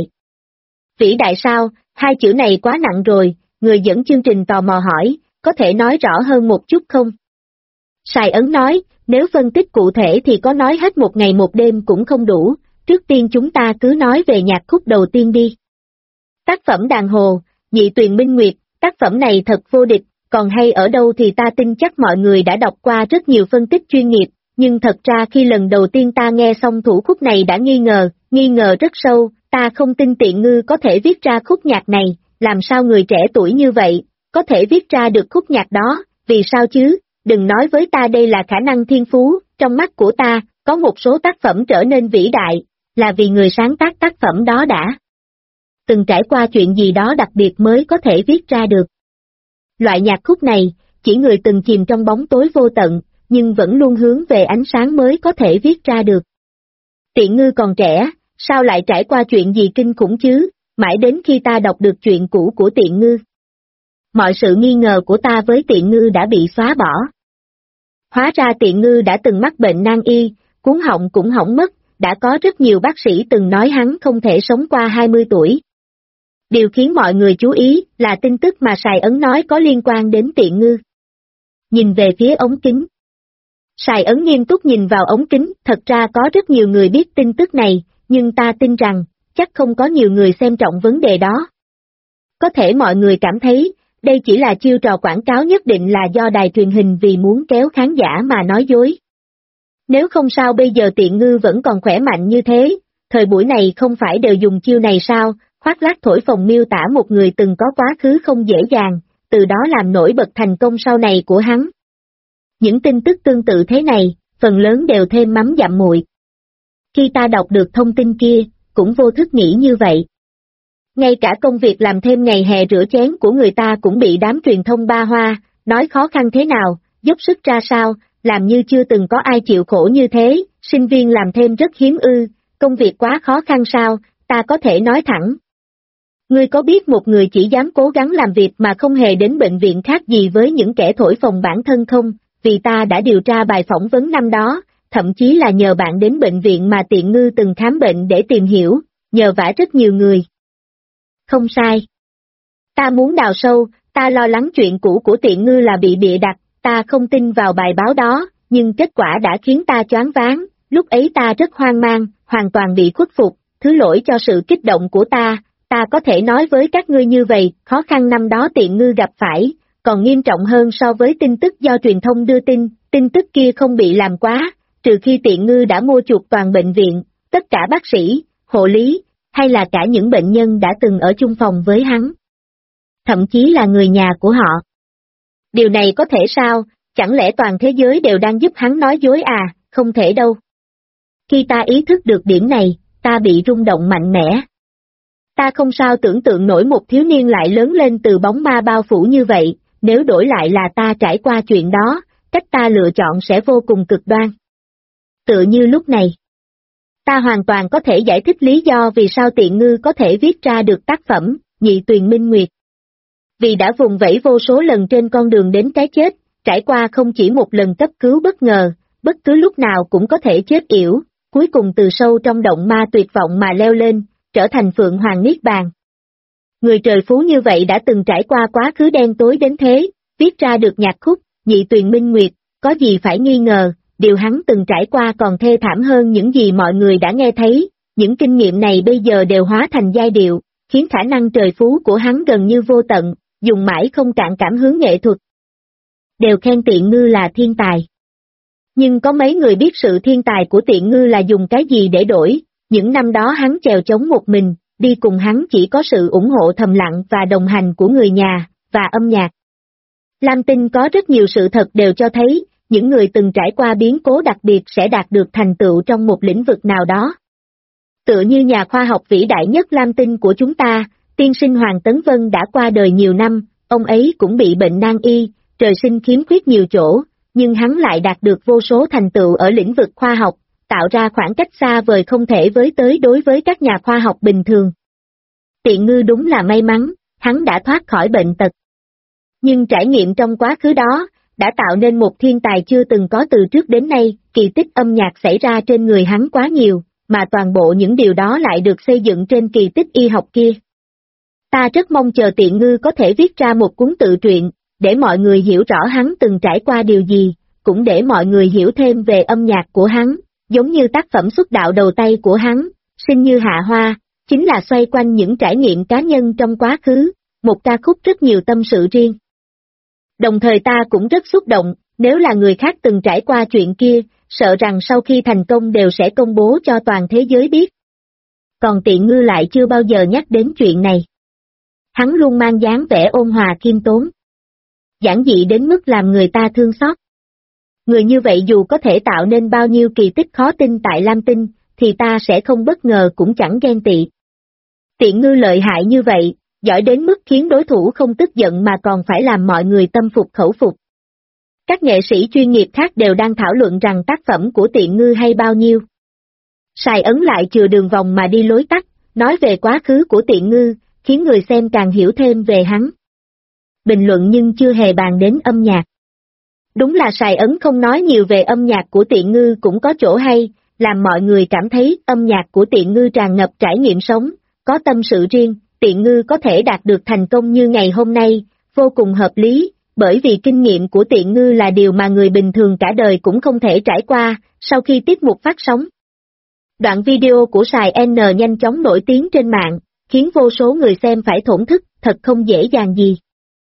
S1: Vĩ đại sao, hai chữ này quá nặng rồi, người dẫn chương trình tò mò hỏi, có thể nói rõ hơn một chút không? Sài Ấn nói, nếu phân tích cụ thể thì có nói hết một ngày một đêm cũng không đủ, trước tiên chúng ta cứ nói về nhạc khúc đầu tiên đi. Tác phẩm Đàn Hồ, Nhị Tuyền Minh Nguyệt, tác phẩm này thật vô địch, còn hay ở đâu thì ta tin chắc mọi người đã đọc qua rất nhiều phân tích chuyên nghiệp, nhưng thật ra khi lần đầu tiên ta nghe xong thủ khúc này đã nghi ngờ rất sâu, ta không tin Tiện Ngư có thể viết ra khúc nhạc này, làm sao người trẻ tuổi như vậy, có thể viết ra được khúc nhạc đó, vì sao chứ, đừng nói với ta đây là khả năng thiên phú, trong mắt của ta, có một số tác phẩm trở nên vĩ đại, là vì người sáng tác tác phẩm đó đã từng trải qua chuyện gì đó đặc biệt mới có thể viết ra được. Loại nhạc khúc này, chỉ người từng chìm trong bóng tối vô tận, nhưng vẫn luôn hướng về ánh sáng mới có thể viết ra được. Tiện Ngư còn trẻ, sao lại trải qua chuyện gì kinh khủng chứ, mãi đến khi ta đọc được chuyện cũ của Tiện Ngư. Mọi sự nghi ngờ của ta với Tiện Ngư đã bị xóa bỏ. Hóa ra Tiện Ngư đã từng mắc bệnh nan y, cuống họng cũng hỏng mất, đã có rất nhiều bác sĩ từng nói hắn không thể sống qua 20 tuổi. Điều khiến mọi người chú ý là tin tức mà Sài Ấn nói có liên quan đến Tiện Ngư. Nhìn về phía ống kính. Sài Ấn nghiêm túc nhìn vào ống kính, thật ra có rất nhiều người biết tin tức này, nhưng ta tin rằng, chắc không có nhiều người xem trọng vấn đề đó. Có thể mọi người cảm thấy, đây chỉ là chiêu trò quảng cáo nhất định là do đài truyền hình vì muốn kéo khán giả mà nói dối. Nếu không sao bây giờ Tiện Ngư vẫn còn khỏe mạnh như thế, thời buổi này không phải đều dùng chiêu này sao, khoác lác thổi phồng miêu tả một người từng có quá khứ không dễ dàng, từ đó làm nổi bật thành công sau này của hắn. Những tin tức tương tự thế này, phần lớn đều thêm mắm dặm muội. Khi ta đọc được thông tin kia, cũng vô thức nghĩ như vậy. Ngay cả công việc làm thêm ngày hè rửa chén của người ta cũng bị đám truyền thông ba hoa, nói khó khăn thế nào, dốc sức ra sao, làm như chưa từng có ai chịu khổ như thế, sinh viên làm thêm rất hiếm ư, công việc quá khó khăn sao, ta có thể nói thẳng. Ngươi có biết một người chỉ dám cố gắng làm việc mà không hề đến bệnh viện khác gì với những kẻ thổi phồng bản thân không, vì ta đã điều tra bài phỏng vấn năm đó, thậm chí là nhờ bạn đến bệnh viện mà Tiện Ngư từng khám bệnh để tìm hiểu, nhờ vả rất nhiều người. Không sai. Ta muốn đào sâu, ta lo lắng chuyện cũ của Tiện Ngư là bị bịa đặt, ta không tin vào bài báo đó, nhưng kết quả đã khiến ta choáng váng, lúc ấy ta rất hoang mang, hoàn toàn bị khuất phục, thứ lỗi cho sự kích động của ta có thể nói với các ngươi như vậy, khó khăn năm đó Tiện Ngư gặp phải, còn nghiêm trọng hơn so với tin tức do truyền thông đưa tin tức kia không bị làm quá, trừ khi Tiện Ngư đã mua chuộc toàn bệnh viện, tất cả bác sĩ, hộ lý, hay là cả những bệnh nhân đã từng ở chung phòng với hắn. Thậm chí là người nhà của họ. Điều này có thể sao, chẳng lẽ toàn thế giới đều đang giúp hắn nói dối à, không thể đâu. Khi ta ý thức được điểm này, ta bị rung động mạnh mẽ. Ta không sao tưởng tượng nổi một thiếu niên lại lớn lên từ bóng ma bao phủ như vậy, nếu đổi lại là ta trải qua chuyện đó, cách ta lựa chọn sẽ vô cùng cực đoan. Tựa như lúc này. Ta hoàn toàn có thể giải thích lý do vì sao Tiện Ngư có thể viết ra được tác phẩm, Nhị Tuyền Minh Nguyệt. Vì đã vùng vẫy vô số lần trên con đường đến cái chết, trải qua không chỉ một lần cấp cứu bất ngờ, bất cứ lúc nào cũng có thể chết yểu, cuối cùng từ sâu trong động ma tuyệt vọng mà leo lên, trở thành Phượng Hoàng Niết Bàn. Người trời phú như vậy đã từng trải qua quá khứ đen tối đến thế, viết ra được nhạc khúc, Nhị Tuyền Minh Nguyệt, có gì phải nghi ngờ, điều hắn từng trải qua còn thê thảm hơn những gì mọi người đã nghe thấy, những kinh nghiệm này bây giờ đều hóa thành giai điệu, khiến khả năng trời phú của hắn gần như vô tận, dùng mãi không cạn cảm hứng nghệ thuật. Đều khen Tiện Ngư là thiên tài. Nhưng có mấy người biết sự thiên tài của Tiện Ngư là dùng cái gì để đổi, những năm đó hắn chèo chống một mình, đi cùng hắn chỉ có sự ủng hộ thầm lặng và đồng hành của người nhà, và âm nhạc. Lam Tinh có rất nhiều sự thật đều cho thấy, những người từng trải qua biến cố đặc biệt sẽ đạt được thành tựu trong một lĩnh vực nào đó. Tựa như nhà khoa học vĩ đại nhất Lam Tinh của chúng ta, tiên sinh Hoàng Tấn Vân đã qua đời nhiều năm, ông ấy cũng bị bệnh nan y, trời sinh khiếm khuyết nhiều chỗ, nhưng hắn lại đạt được vô số thành tựu ở lĩnh vực khoa học, tạo ra khoảng cách xa vời không thể với tới đối với các nhà khoa học bình thường. Tiện Ngư đúng là may mắn, hắn đã thoát khỏi bệnh tật. Nhưng trải nghiệm trong quá khứ đó, đã tạo nên một thiên tài chưa từng có từ trước đến nay, kỳ tích âm nhạc xảy ra trên người hắn quá nhiều, mà toàn bộ những điều đó lại được xây dựng trên kỳ tích y học kia. Ta rất mong chờ Tiện Ngư có thể viết ra một cuốn tự truyện, để mọi người hiểu rõ hắn từng trải qua điều gì, cũng để mọi người hiểu thêm về âm nhạc của hắn, giống như tác phẩm xuất đạo đầu tay của hắn, Sinh Như Hạ Hoa, chính là xoay quanh những trải nghiệm cá nhân trong quá khứ, một ca khúc rất nhiều tâm sự riêng. Đồng thời ta cũng rất xúc động, nếu là người khác từng trải qua chuyện kia, sợ rằng sau khi thành công đều sẽ công bố cho toàn thế giới biết. Còn Tiện Ngư lại chưa bao giờ nhắc đến chuyện này. Hắn luôn mang dáng vẻ ôn hòa khiêm tốn. Giản dị đến mức làm người ta thương xót. Người như vậy dù có thể tạo nên bao nhiêu kỳ tích khó tin tại Lam Tinh, thì ta sẽ không bất ngờ cũng chẳng ghen tị. Tiện Ngư lợi hại như vậy, giỏi đến mức khiến đối thủ không tức giận mà còn phải làm mọi người tâm phục khẩu phục. Các nghệ sĩ chuyên nghiệp khác đều đang thảo luận rằng tác phẩm của Tiện Ngư hay bao nhiêu. Sài Ấn lại chừa đường vòng mà đi lối tắt, nói về quá khứ của Tiện Ngư, khiến người xem càng hiểu thêm về hắn. Bình luận nhưng chưa hề bàn đến âm nhạc. Đúng là Sài Ấn không nói nhiều về âm nhạc của Tiện Ngư cũng có chỗ hay, làm mọi người cảm thấy âm nhạc của Tiện Ngư tràn ngập trải nghiệm sống, có tâm sự riêng, Tiện Ngư có thể đạt được thành công như ngày hôm nay, vô cùng hợp lý, bởi vì kinh nghiệm của Tiện Ngư là điều mà người bình thường cả đời cũng không thể trải qua, sau khi tiết mục phát sóng. Đoạn video của Sài N nhanh chóng nổi tiếng trên mạng, khiến vô số người xem phải thổn thức, thật không dễ dàng gì.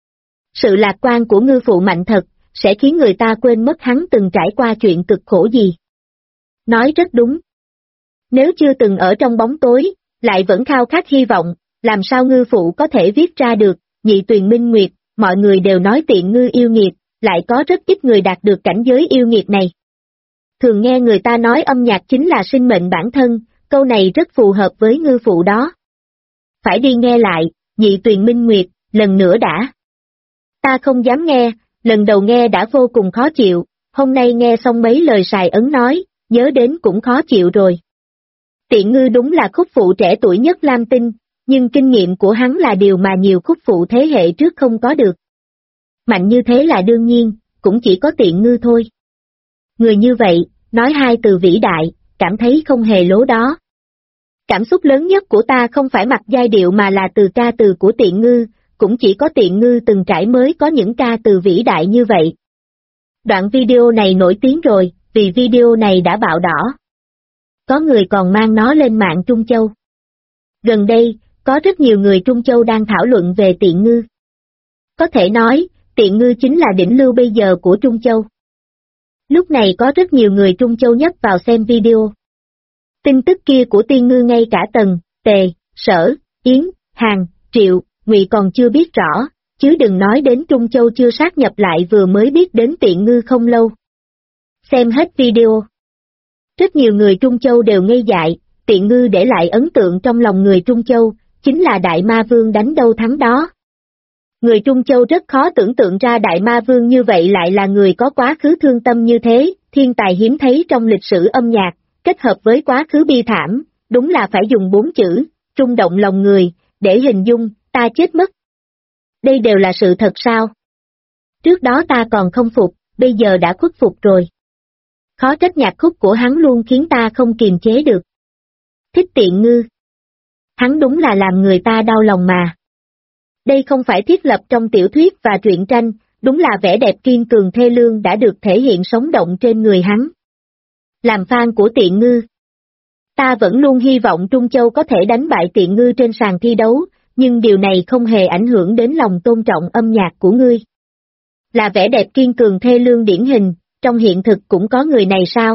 S1: Sự lạc quan của ngư phụ mạnh thật, sẽ khiến người ta quên mất hắn từng trải qua chuyện cực khổ gì. Nói rất đúng. Nếu chưa từng ở trong bóng tối, lại vẫn khao khát hy vọng, làm sao ngư phụ có thể viết ra được, Nhị Tuyền Minh Nguyệt, mọi người đều nói Tiện Ngư yêu nghiệt, lại có rất ít người đạt được cảnh giới yêu nghiệt này. Thường nghe người ta nói âm nhạc chính là sinh mệnh bản thân, câu này rất phù hợp với ngư phụ đó. Phải đi nghe lại, Nhị Tuyền Minh Nguyệt, lần nữa đã. Ta không dám nghe, lần đầu nghe đã vô cùng khó chịu, hôm nay nghe xong mấy lời Sài Ấn nói, nhớ đến cũng khó chịu rồi. Tiện Ngư đúng là khúc phụ trẻ tuổi nhất Lam Tinh, nhưng kinh nghiệm của hắn là điều mà nhiều khúc phụ thế hệ trước không có được. Mạnh như thế là đương nhiên, cũng chỉ có Tiện Ngư thôi. Người như vậy, nói hai từ vĩ đại, cảm thấy không hề lố đó. Cảm xúc lớn nhất của ta không phải mặt giai điệu mà là từ ca từ của Tiện Ngư, cũng chỉ có Tiện Ngư từng trải mới có những ca từ vĩ đại như vậy. Đoạn video này nổi tiếng rồi, vì video này đã bạo đỏ. Có người còn mang nó lên mạng Trung Châu. Gần đây, có rất nhiều người Trung Châu đang thảo luận về Tiện Ngư. Có thể nói, Tiện Ngư chính là đỉnh lưu bây giờ của Trung Châu. Lúc này có rất nhiều người Trung Châu nhấp vào xem video. Tin tức kia của Tiện Ngư ngay cả Tần, Tề, Sở, Yến, Hàn, Triệu, Ngụy còn chưa biết rõ, chứ đừng nói đến Trung Châu chưa sát nhập lại vừa mới biết đến Tiện Ngư không lâu. Xem hết video. Rất nhiều người Trung Châu đều ngây dại, Tiện Ngư để lại ấn tượng trong lòng người Trung Châu, chính là Đại Ma Vương đánh đâu thắng đó. Người Trung Châu rất khó tưởng tượng ra Đại Ma Vương như vậy lại là người có quá khứ thương tâm như thế, thiên tài hiếm thấy trong lịch sử âm nhạc, kết hợp với quá khứ bi thảm, đúng là phải dùng 4 chữ, rung động lòng người, để hình dung, ta chết mất. Đây đều là sự thật sao? Trước đó ta còn không phục, bây giờ đã khuất phục rồi. Khó trách nhạc khúc của hắn luôn khiến ta không kiềm chế được. Thích Tiện Ngư. Hắn đúng là làm người ta đau lòng mà. Đây không phải thiết lập trong tiểu thuyết và truyện tranh, đúng là vẻ đẹp kiên cường thê lương đã được thể hiện sống động trên người hắn. Làm fan của Tiện Ngư. Ta vẫn luôn hy vọng Trung Châu có thể đánh bại Tiện Ngư trên sàn thi đấu, nhưng điều này không hề ảnh hưởng đến lòng tôn trọng âm nhạc của ngươi. Là vẻ đẹp kiên cường thê lương điển hình, trong hiện thực cũng có người này sao?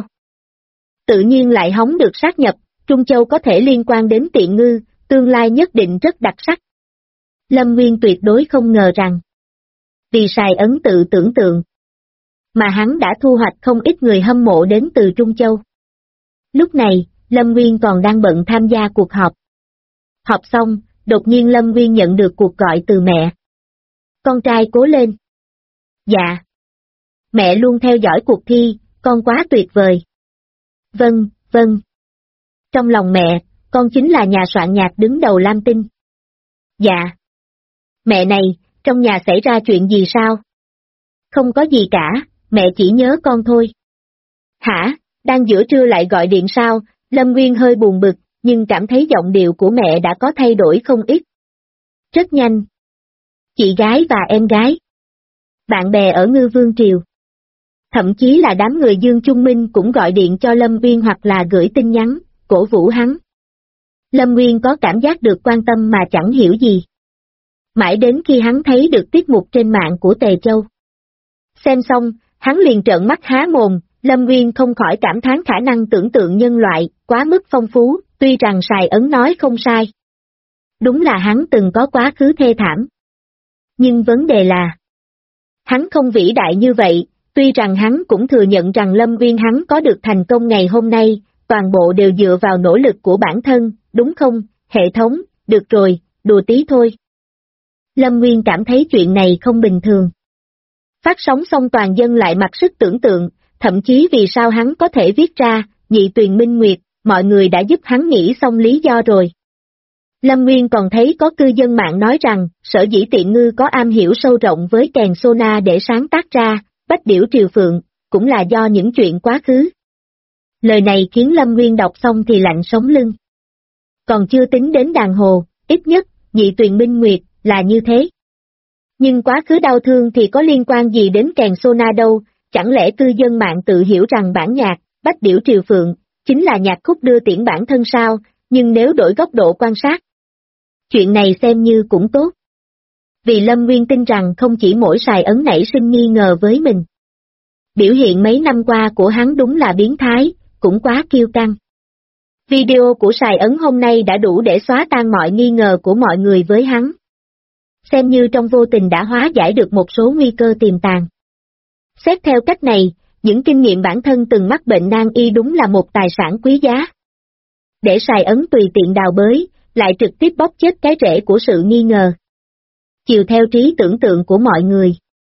S1: Tự nhiên lại hóng được sát nhập, Trung Châu có thể liên quan đến Tiện Ngư, tương lai nhất định rất đặc sắc. Lâm Nguyên tuyệt đối không ngờ rằng, vì Sài Ấn tự tưởng tượng, mà hắn đã thu hoạch không ít người hâm mộ đến từ Trung Châu. Lúc này, Lâm Nguyên còn đang bận tham gia cuộc họp. Họp xong, đột nhiên Lâm Nguyên nhận được cuộc gọi từ mẹ. Con trai cố lên. Dạ. Mẹ luôn theo dõi cuộc thi, con quá tuyệt vời. Vâng, vâng. Trong lòng mẹ, con chính là nhà soạn nhạc đứng đầu Lam Tinh. Dạ. Mẹ này, trong nhà xảy ra chuyện gì sao? Không có gì cả, mẹ chỉ nhớ con thôi. Hả, đang giữa trưa lại gọi điện sao? Lâm Nguyên hơi buồn bực, nhưng cảm thấy giọng điệu của mẹ đã có thay đổi không ít. Rất nhanh. Chị gái và em gái. Bạn bè ở Ngư Vương Triều. Thậm chí là đám người Dương Trung Minh cũng gọi điện cho Lâm Nguyên hoặc là gửi tin nhắn, cổ vũ hắn. Lâm Nguyên có cảm giác được quan tâm mà chẳng hiểu gì. Mãi đến khi hắn thấy được tiết mục trên mạng của Tề Châu. Xem xong, hắn liền trợn mắt há mồm, Lâm Nguyên không khỏi cảm thán khả năng tưởng tượng nhân loại, quá mức phong phú, tuy rằng Sài Ấn nói không sai. Đúng là hắn từng có quá khứ thê thảm. Nhưng vấn đề là, hắn không vĩ đại như vậy, tuy rằng hắn cũng thừa nhận rằng Lâm Nguyên hắn có được thành công ngày hôm nay, toàn bộ đều dựa vào nỗ lực của bản thân, đúng không, hệ thống, được rồi, đùa tí thôi. Lâm Nguyên cảm thấy chuyện này không bình thường. Phát sóng xong toàn dân lại mặc sức tưởng tượng, thậm chí vì sao hắn có thể viết ra, nhị tuyền minh nguyệt, mọi người đã giúp hắn nghĩ xong lý do rồi. Lâm Nguyên còn thấy có cư dân mạng nói rằng, sở dĩ Tiện Ngư có am hiểu sâu rộng với kèn sona để sáng tác ra, Bách Điểu Triều Phượng, cũng là do những chuyện quá khứ. Lời này khiến Lâm Nguyên đọc xong thì lạnh sống lưng. Còn chưa tính đến đàn hồ, ít nhất, nhị tuyền minh nguyệt, là như thế. Nhưng quá khứ đau thương thì có liên quan gì đến kèn sona đâu, chẳng lẽ cư dân mạng tự hiểu rằng bản nhạc, Bách Điểu Triều Phượng, chính là nhạc khúc đưa tiễn bản thân sao, nhưng nếu đổi góc độ quan sát. Chuyện này xem như cũng tốt. Vì Lâm Nguyên tin rằng không chỉ mỗi Sài Ấn nảy sinh nghi ngờ với mình. Biểu hiện mấy năm qua của hắn đúng là biến thái, cũng quá kiêu căng. Video của Sài Ấn hôm nay đã đủ để xóa tan mọi nghi ngờ của mọi người với hắn. Xem như trong vô tình đã hóa giải được một số nguy cơ tiềm tàng. Xét theo cách này, những kinh nghiệm bản thân từng mắc bệnh nan y đúng là một tài sản quý giá. Để Sài Ấn tùy tiện đào bới, lại trực tiếp bóp chết cái rễ của sự nghi ngờ. Chiều theo trí tưởng tượng của mọi người.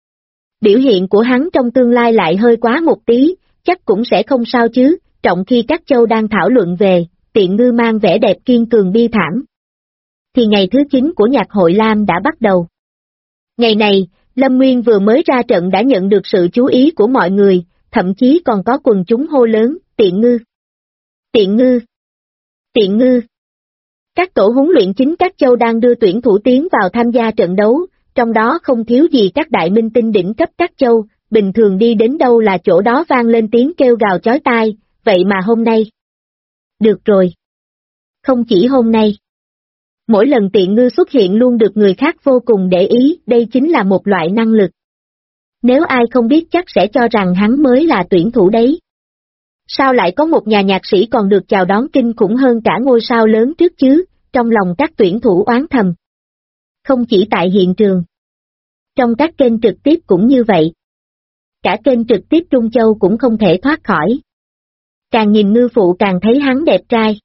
S1: Biểu hiện của hắn trong tương lai lại hơi quá một tí, chắc cũng sẽ không sao chứ, trọng khi các châu đang thảo luận về, Tiện Ngư mang vẻ đẹp kiên cường bi thảm. Thì ngày thứ 9 của nhạc hội Lam đã bắt đầu. Ngày này, Lâm Nguyên vừa mới ra trận đã nhận được sự chú ý của mọi người, thậm chí còn có quần chúng hô lớn, Tiện Ngư. Tiện Ngư. Tiện Ngư. Các tổ huấn luyện chính các châu đang đưa tuyển thủ tiến vào tham gia trận đấu, trong đó không thiếu gì các đại minh tinh đỉnh cấp các châu, bình thường đi đến đâu là chỗ đó vang lên tiếng kêu gào chói tai, vậy mà hôm nay. Được rồi. Không chỉ hôm nay. Mỗi lần Tiện Ngư xuất hiện luôn được người khác vô cùng để ý, đây chính là một loại năng lực. Nếu ai không biết chắc sẽ cho rằng hắn mới là tuyển thủ đấy. Sao lại có một nhà nhạc sĩ còn được chào đón kinh khủng hơn cả ngôi sao lớn trước chứ, trong lòng các tuyển thủ oán thầm. Không chỉ tại hiện trường. Trong các kênh trực tiếp cũng như vậy. Cả kênh trực tiếp Trung Châu cũng không thể thoát khỏi. Càng nhìn ngư phụ càng thấy hắn đẹp trai.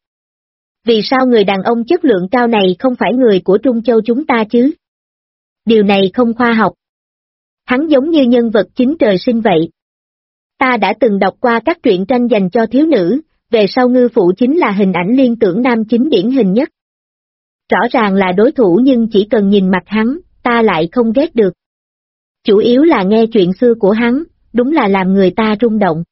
S1: Vì sao người đàn ông chất lượng cao này không phải người của Trung Châu chúng ta chứ? Điều này không khoa học. Hắn giống như nhân vật chính trời sinh vậy. Ta đã từng đọc qua các truyện tranh dành cho thiếu nữ, về sau ngư phụ chính là hình ảnh liên tưởng nam chính điển hình nhất. Rõ ràng là đối thủ nhưng chỉ cần nhìn mặt hắn, ta lại không ghét được. Chủ yếu là nghe chuyện xưa của hắn, đúng là làm người ta rung động.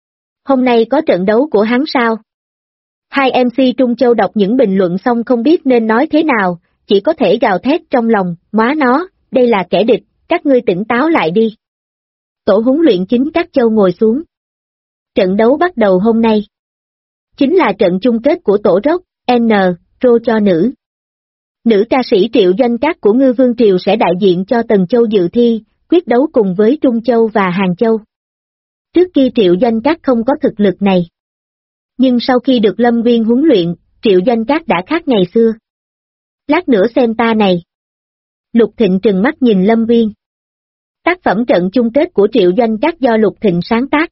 S1: Hôm nay có trận đấu của hắn sao? Hai MC Trung Châu đọc những bình luận xong không biết nên nói thế nào, chỉ có thể gào thét trong lòng, móa nó, đây là kẻ địch, các ngươi tỉnh táo lại đi. Tổ huấn luyện chính các châu ngồi xuống. Trận đấu bắt đầu hôm nay. Chính là trận chung kết của tổ Rock, Pro cho nữ. Nữ ca sĩ Triệu Doanh Cát của Ngư Vương Triều sẽ đại diện cho Tần Châu dự thi, quyết đấu cùng với Trung Châu và Hàng Châu. Trước kia Triệu Doanh Cát không có thực lực này. Nhưng sau khi được Lâm Nguyên huấn luyện, Triệu Doanh Cát đã khác ngày xưa. Lát nữa xem ta này. Lục Thịnh trừng mắt nhìn Lâm Nguyên. Tác phẩm trận chung kết của Triệu Doanh Cát do Lục Thịnh sáng tác.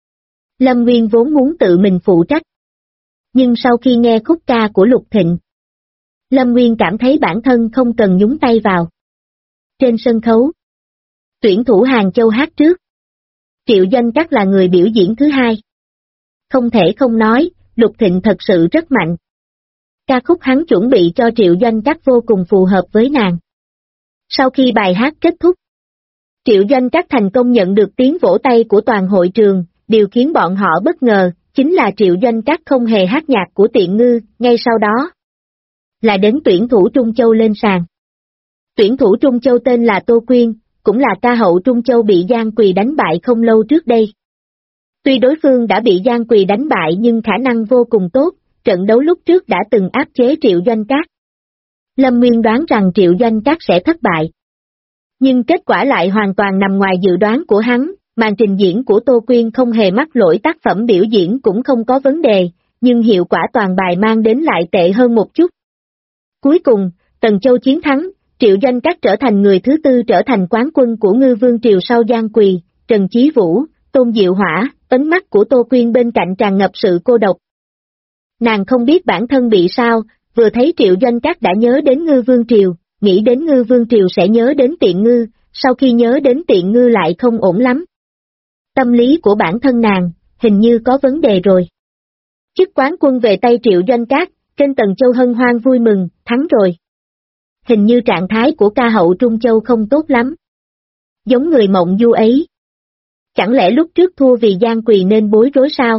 S1: Lâm Nguyên vốn muốn tự mình phụ trách. Nhưng sau khi nghe khúc ca của Lục Thịnh, Lâm Nguyên cảm thấy bản thân không cần nhúng tay vào. Trên sân khấu, tuyển thủ Hàng Châu hát trước. Triệu Doanh Cát là người biểu diễn thứ hai. Không thể không nói, Lục Thịnh thật sự rất mạnh. Ca khúc hắn chuẩn bị cho Triệu Doanh Cát vô cùng phù hợp với nàng. Sau khi bài hát kết thúc, Triệu Doanh Cát thành công nhận được tiếng vỗ tay của toàn hội trường, điều khiến bọn họ bất ngờ, chính là Triệu Doanh Cát không hề hát nhạc của Tiện Ngư, ngay sau đó là đến tuyển thủ Trung Châu lên sàn. Tuyển thủ Trung Châu tên là Tô Quyên, cũng là ca hậu Trung Châu bị Giang Quỳ đánh bại không lâu trước đây. Tuy đối phương đã bị Giang Quỳ đánh bại nhưng khả năng vô cùng tốt, trận đấu lúc trước đã từng áp chế Triệu Doanh Cát. Lâm Nguyên đoán rằng Triệu Doanh Cát sẽ thất bại. Nhưng kết quả lại hoàn toàn nằm ngoài dự đoán của hắn, màn trình diễn của Tô Quyên không hề mắc lỗi, tác phẩm biểu diễn cũng không có vấn đề, nhưng hiệu quả toàn bài mang đến lại tệ hơn một chút. Cuối cùng, Tần Châu chiến thắng, Triệu Doanh Cát trở thành người thứ tư trở thành quán quân của Ngư Vương Triều sau Giang Quỳ, Trần Chí Vũ, Tôn Diệu Hỏa, ánh mắt của Tô Quyên bên cạnh tràn ngập sự cô độc. Nàng không biết bản thân bị sao, vừa thấy Triệu Doanh Cát đã nhớ đến Ngư Vương Triều, nghĩ đến Ngư Vương Triều sẽ nhớ đến Tiện Ngư, sau khi nhớ đến Tiện Ngư lại không ổn lắm. Tâm lý của bản thân nàng, hình như có vấn đề rồi. Chức quán quân về tay Triệu Doanh Cát, trên Tần Châu hân hoan vui mừng, thắng rồi. Hình như trạng thái của ca hậu Trung Châu không tốt lắm. Giống người mộng du ấy. Chẳng lẽ lúc trước thua vì Giang Quỳ nên bối rối sao?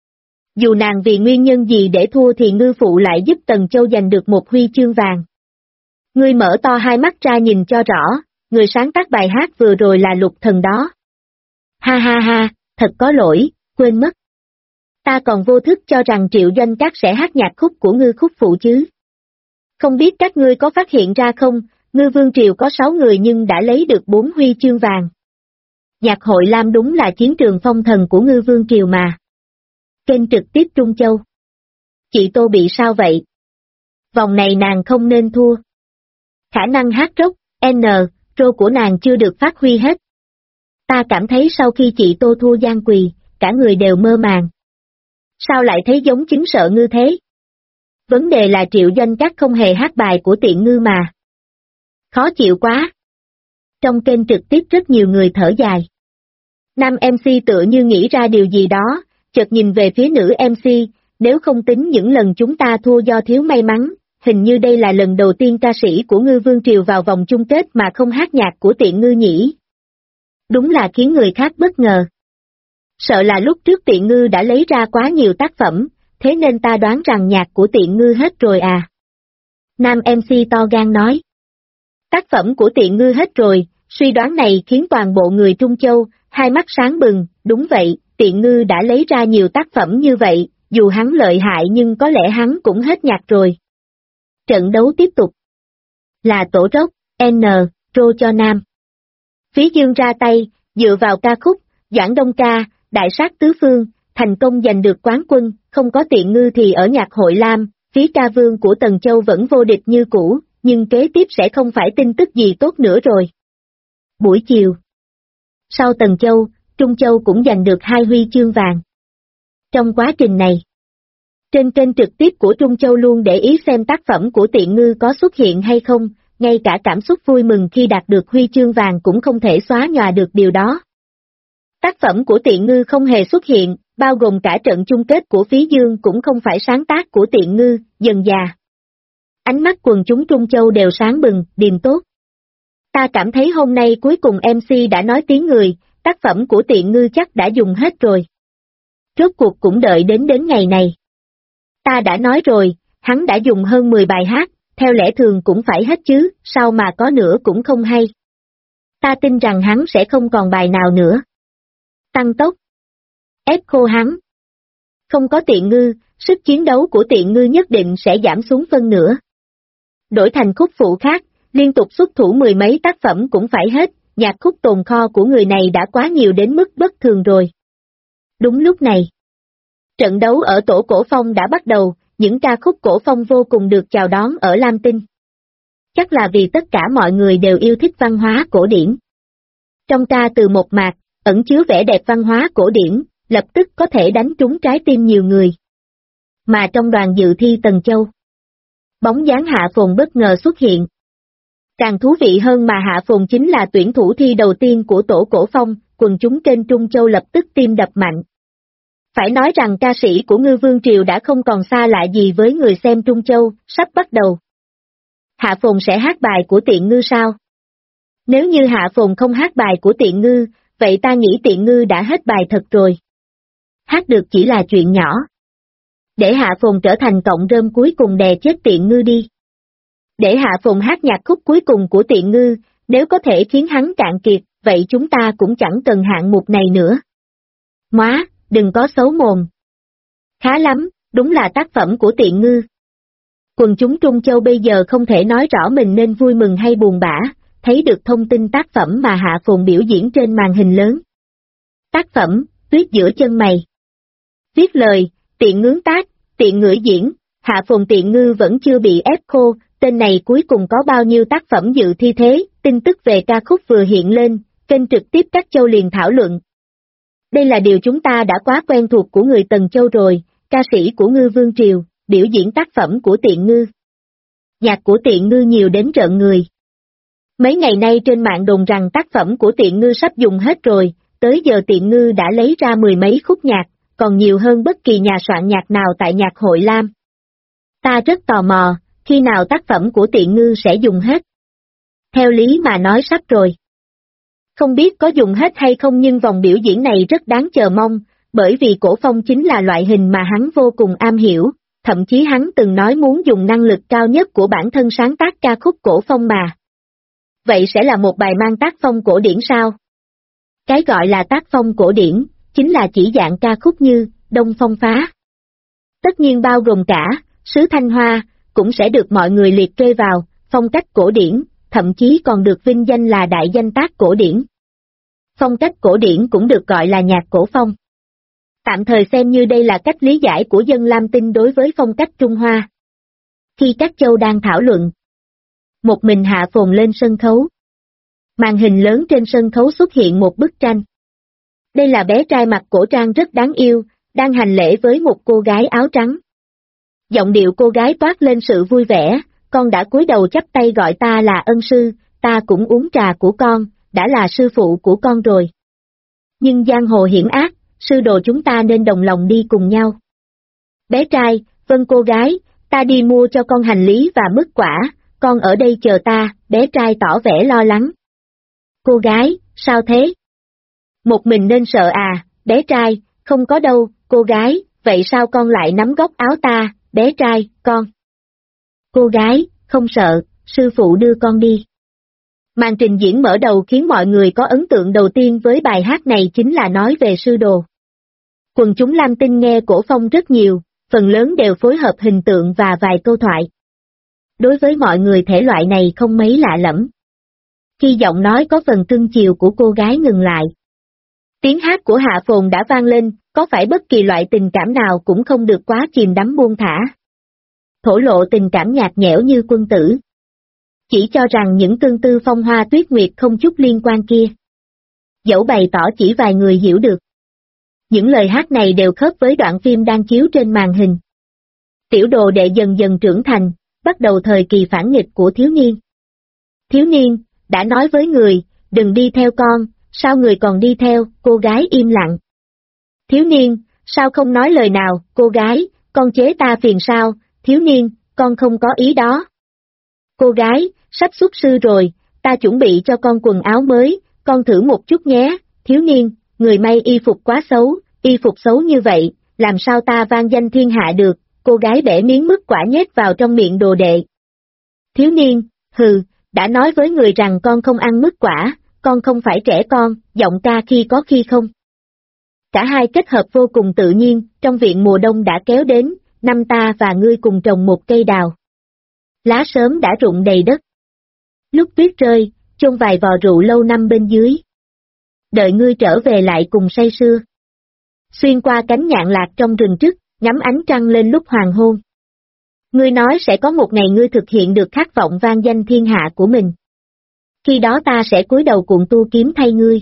S1: Dù nàng vì nguyên nhân gì để thua thì Ngư Phụ lại giúp Tần Châu giành được một huy chương vàng. Ngươi mở to hai mắt ra nhìn cho rõ, người sáng tác bài hát vừa rồi là Lục Thần đó. Ha ha ha, thật có lỗi, quên mất. Ta còn vô thức cho rằng Triệu Doanh Cát sẽ hát nhạc khúc của Ngư Khúc Phụ chứ. Không biết các ngươi có phát hiện ra không, Ngư Vương Triều có 6 người nhưng đã lấy được 4 huy chương vàng. Nhạc hội Lam đúng là chiến trường phong thần của Ngư Vương Triều mà. Kênh trực tiếp Trung Châu. Chị Tô bị sao vậy? Vòng này nàng không nên thua. Khả năng hát rock, Pro của nàng chưa được phát huy hết. Ta cảm thấy sau khi chị Tô thua Giang Quỳ, cả người đều mơ màng. Sao lại thấy giống chứng sợ ngư thế? Vấn đề là Triệu Doanh Cát không hề hát bài của Tiện Ngư mà. Khó chịu quá. Trong kênh trực tiếp rất nhiều người thở dài. Nam MC tựa như nghĩ ra điều gì đó, chợt nhìn về phía nữ MC, nếu không tính những lần chúng ta thua do thiếu may mắn, hình như đây là lần đầu tiên ca sĩ của Ngư Vương Triều vào vòng chung kết mà không hát nhạc của Tiện Ngư nhỉ. Đúng là khiến người khác bất ngờ. Sợ là lúc trước Tiện Ngư đã lấy ra quá nhiều tác phẩm, thế nên ta đoán rằng nhạc của Tiện Ngư hết rồi à. Nam MC to gan nói. Tác phẩm của Tiện Ngư hết rồi, suy đoán này khiến toàn bộ người Trung Châu, hai mắt sáng bừng, đúng vậy, Tiện Ngư đã lấy ra nhiều tác phẩm như vậy, dù hắn lợi hại nhưng có lẽ hắn cũng hết nhạc rồi. Trận đấu tiếp tục. Là tổ Rock, Pro cho nam. Phí Dương ra tay, dựa vào ca khúc, Doãn Đông Ca, Đại sát tứ phương, thành công giành được quán quân, không có Tiện Ngư thì ở nhạc hội Lam, Phí Ca Vương của Tần Châu vẫn vô địch như cũ, nhưng kế tiếp sẽ không phải tin tức gì tốt nữa rồi. Buổi chiều. Sau Tần Châu, Trung Châu cũng giành được 2 huy chương vàng. Trong quá trình này, trên kênh trực tiếp của Trung Châu luôn để ý xem tác phẩm của Tiện Ngư có xuất hiện hay không, ngay cả cảm xúc vui mừng khi đạt được huy chương vàng cũng không thể xóa nhòa được điều đó. Tác phẩm của Tiện Ngư không hề xuất hiện, bao gồm cả trận chung kết của Phí Dương cũng không phải sáng tác của Tiện Ngư, dần dà. Ánh mắt quần chúng Trung Châu đều sáng bừng, điềm tốt. Ta cảm thấy hôm nay cuối cùng MC đã nói tiếng người, tác phẩm của Tiện Ngư chắc đã dùng hết rồi. Rốt cuộc cũng đợi đến ngày này. Ta đã nói rồi, hắn đã dùng hơn 10 bài hát, theo lẽ thường cũng phải hết chứ, sao mà có nữa cũng không hay. Ta tin rằng hắn sẽ không còn bài nào nữa. Tăng tốc. Ép khô hắn. Không có Tiện Ngư, sức chiến đấu của Tiện Ngư nhất định sẽ giảm xuống phân nửa. Đổi thành khúc phụ khác, liên tục xuất thủ mười mấy tác phẩm cũng phải hết, nhạc khúc tồn kho của người này đã quá nhiều đến mức bất thường rồi. Đúng lúc này, trận đấu ở tổ cổ phong đã bắt đầu, những ca khúc cổ phong vô cùng được chào đón ở Lam Tinh. Chắc là vì tất cả mọi người đều yêu thích văn hóa cổ điển. Trong ca từ một mạc, ẩn chứa vẻ đẹp văn hóa cổ điển, lập tức có thể đánh trúng trái tim nhiều người. Mà trong đoàn dự thi Tần Châu, bóng dáng Hạ Phồn bất ngờ xuất hiện. Càng thú vị hơn mà Hạ Phồn chính là tuyển thủ thi đầu tiên của tổ cổ phong, quần chúng kênh Trung Châu lập tức tim đập mạnh. Phải nói rằng ca sĩ của Ngư Vương Triều đã không còn xa lạ gì với người xem Trung Châu, sắp bắt đầu. Hạ Phồn sẽ hát bài của Tiện Ngư sao? Nếu như Hạ Phồn không hát bài của Tiện Ngư, vậy ta nghĩ Tiện Ngư đã hết bài thật rồi. Hát được chỉ là chuyện nhỏ. Để Hạ Phồn trở thành cọng rơm cuối cùng đè chết Tiện Ngư đi. Để Hạ Phồn hát nhạc khúc cuối cùng của Tiện Ngư, nếu có thể khiến hắn cạn kiệt, vậy chúng ta cũng chẳng cần hạng mục này nữa. Móa, đừng có xấu mồm. Khá lắm, đúng là tác phẩm của Tiện Ngư. Quần chúng Trung Châu bây giờ không thể nói rõ mình nên vui mừng hay buồn bã, thấy được thông tin tác phẩm mà Hạ Phồn biểu diễn trên màn hình lớn. Tác phẩm, Tuyết giữa chân mày. Viết lời, Tiện Ngưỡng tác, Tiện Ngữ diễn, Hạ Phồn Tiện Ngư vẫn chưa bị ép khô, tên này cuối cùng có bao nhiêu tác phẩm dự thi thế, tin tức về ca khúc vừa hiện lên, kênh trực tiếp các châu liền thảo luận. Đây là điều chúng ta đã quá quen thuộc của người Tần Châu rồi, ca sĩ của Ngư Vương Triều, biểu diễn tác phẩm của Tiện Ngư. Nhạc của Tiện Ngư nhiều đến rợn người. Mấy ngày nay trên mạng đồn rằng tác phẩm của Tiện Ngư sắp dùng hết rồi, tới giờ Tiện Ngư đã lấy ra mười mấy khúc nhạc, còn nhiều hơn bất kỳ nhà soạn nhạc nào tại nhạc hội Lam. Ta rất tò mò, khi nào tác phẩm của Tiện Ngư sẽ dùng hết? Theo lý mà nói sắp rồi. Không biết có dùng hết hay không nhưng vòng biểu diễn này rất đáng chờ mong, bởi vì cổ phong chính là loại hình mà hắn vô cùng am hiểu, thậm chí hắn từng nói muốn dùng năng lực cao nhất của bản thân sáng tác ca khúc cổ phong mà. Vậy sẽ là một bài mang tác phong cổ điển sao? Cái gọi là tác phong cổ điển, chính là chỉ dạng ca khúc như Đông Phong Phá. Tất nhiên bao gồm cả, Sứ Thanh Hoa, cũng sẽ được mọi người liệt kê vào, phong cách cổ điển, thậm chí còn được vinh danh là đại danh tác cổ điển. Phong cách cổ điển cũng được gọi là nhạc cổ phong. Tạm thời xem như đây là cách lý giải của dân Lam Tinh đối với phong cách Trung Hoa. Khi các châu đang thảo luận, một mình Hạ Phồn lên sân khấu. Màn hình lớn trên sân khấu xuất hiện một bức tranh. Đây là bé trai mặc cổ trang rất đáng yêu, đang hành lễ với một cô gái áo trắng. Giọng điệu cô gái toát lên sự vui vẻ, con đã cúi đầu chắp tay gọi ta là ân sư, ta cũng uống trà của con, đã là sư phụ của con rồi. Nhưng giang hồ hiểm ác, sư đồ chúng ta nên đồng lòng đi cùng nhau. Bé trai, vâng cô gái, ta đi mua cho con hành lý và mứt quả, con ở đây chờ ta, bé trai tỏ vẻ lo lắng. Cô gái, sao thế? Một mình nên sợ à, bé trai, không có đâu, cô gái, vậy sao con lại nắm góc áo ta, bé trai, con. Cô gái, không sợ, sư phụ đưa con đi. Màn trình diễn mở đầu khiến mọi người có ấn tượng đầu tiên với bài hát này chính là nói về sư đồ. Quần chúng Lam Tinh nghe cổ phong rất nhiều, phần lớn đều phối hợp hình tượng và vài câu thoại. Đối với mọi người thể loại này không mấy lạ lẫm. Khi giọng nói có phần cưng chiều của cô gái ngừng lại, tiếng hát của Hạ Phồn đã vang lên, có phải bất kỳ loại tình cảm nào cũng không được quá chìm đắm buông thả. Thổ lộ tình cảm nhạt nhẽo như quân tử. Chỉ cho rằng những tương tư phong hoa tuyết nguyệt không chút liên quan kia. Dẫu bày tỏ chỉ vài người hiểu được. Những lời hát này đều khớp với đoạn phim đang chiếu trên màn hình. Tiểu đồ đệ dần dần trưởng thành, bắt đầu thời kỳ phản nghịch của thiếu niên. Thiếu niên, đã nói với người, đừng đi theo con, sao người còn đi theo, cô gái im lặng. Thiếu niên, sao không nói lời nào, cô gái, con chế ta phiền sao, thiếu niên, con không có ý đó. Cô gái, sắp xuất sư rồi, ta chuẩn bị cho con quần áo mới, con thử một chút nhé, thiếu niên, người may y phục quá xấu, y phục xấu như vậy, làm sao ta vang danh thiên hạ được, cô gái bẻ miếng mứt quả nhét vào trong miệng đồ đệ. Thiếu niên, hừ, đã nói với người rằng con không ăn mứt quả, con không phải trẻ con, giọng ca khi có khi không. Cả hai kết hợp vô cùng tự nhiên, trong viện mùa đông đã kéo đến, năm ta và ngươi cùng trồng một cây đào. Lá sớm đã rụng đầy đất. Lúc tuyết rơi, chôn vài vò rượu lâu năm bên dưới. Đợi ngươi trở về lại cùng say sưa. Xuyên qua cánh nhạn lạc trong rừng trức, ngắm ánh trăng lên lúc hoàng hôn. Ngươi nói sẽ có một ngày ngươi thực hiện được khát vọng vang danh thiên hạ của mình. Khi đó ta sẽ cúi đầu cuộn tu kiếm thay ngươi.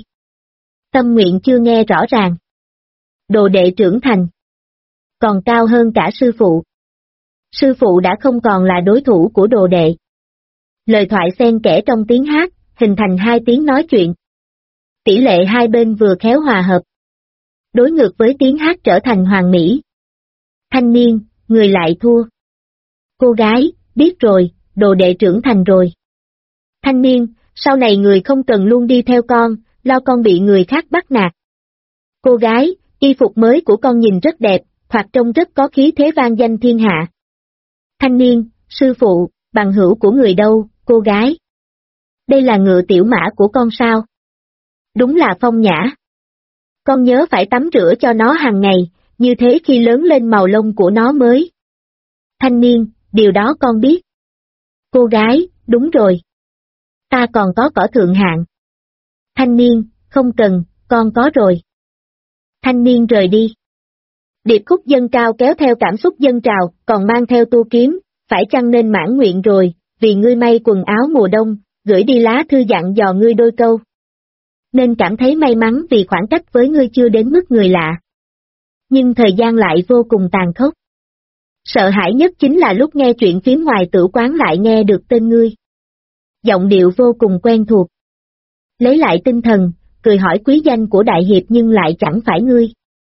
S1: Tâm nguyện chưa nghe rõ ràng. Đồ đệ trưởng thành. Còn cao hơn cả sư phụ. Sư phụ đã không còn là đối thủ của đồ đệ. Lời thoại xen kẽ trong tiếng hát, hình thành hai tiếng nói chuyện. Tỷ lệ hai bên vừa khéo hòa hợp. Đối ngược với tiếng hát trở thành hoàn mỹ. Thanh niên, người lại thua. Cô gái, biết rồi, đồ đệ trưởng thành rồi. Thanh niên, sau này người không cần luôn đi theo con, lo con bị người khác bắt nạt. Cô gái, y phục mới của con nhìn rất đẹp, hoặc trông rất có khí thế vang danh thiên hạ. Thanh niên, sư phụ, bằng hữu của người đâu, cô gái. Đây là ngựa tiểu mã của con sao? Đúng là phong nhã. Con nhớ phải tắm rửa cho nó hàng ngày, như thế khi lớn lên màu lông của nó mới. Thanh niên, điều đó con biết. Cô gái, đúng rồi. Ta còn có cỏ thượng hạng. Thanh niên, không cần, con có rồi. Thanh niên rời đi. Điệp khúc dâng cao kéo theo cảm xúc dâng trào, còn mang theo tu kiếm, phải chăng nên mãn nguyện rồi, vì ngươi may quần áo mùa đông, gửi đi lá thư dặn dò ngươi đôi câu. Nên cảm thấy may mắn vì khoảng cách với ngươi chưa đến mức người lạ. Nhưng thời gian lại vô cùng tàn khốc. Sợ hãi nhất chính là lúc nghe chuyện phím ngoài tử quán lại nghe được tên ngươi. Giọng điệu vô cùng quen thuộc. Lấy lại tinh thần, cười hỏi quý danh của đại hiệp nhưng lại chẳng phải ngươi.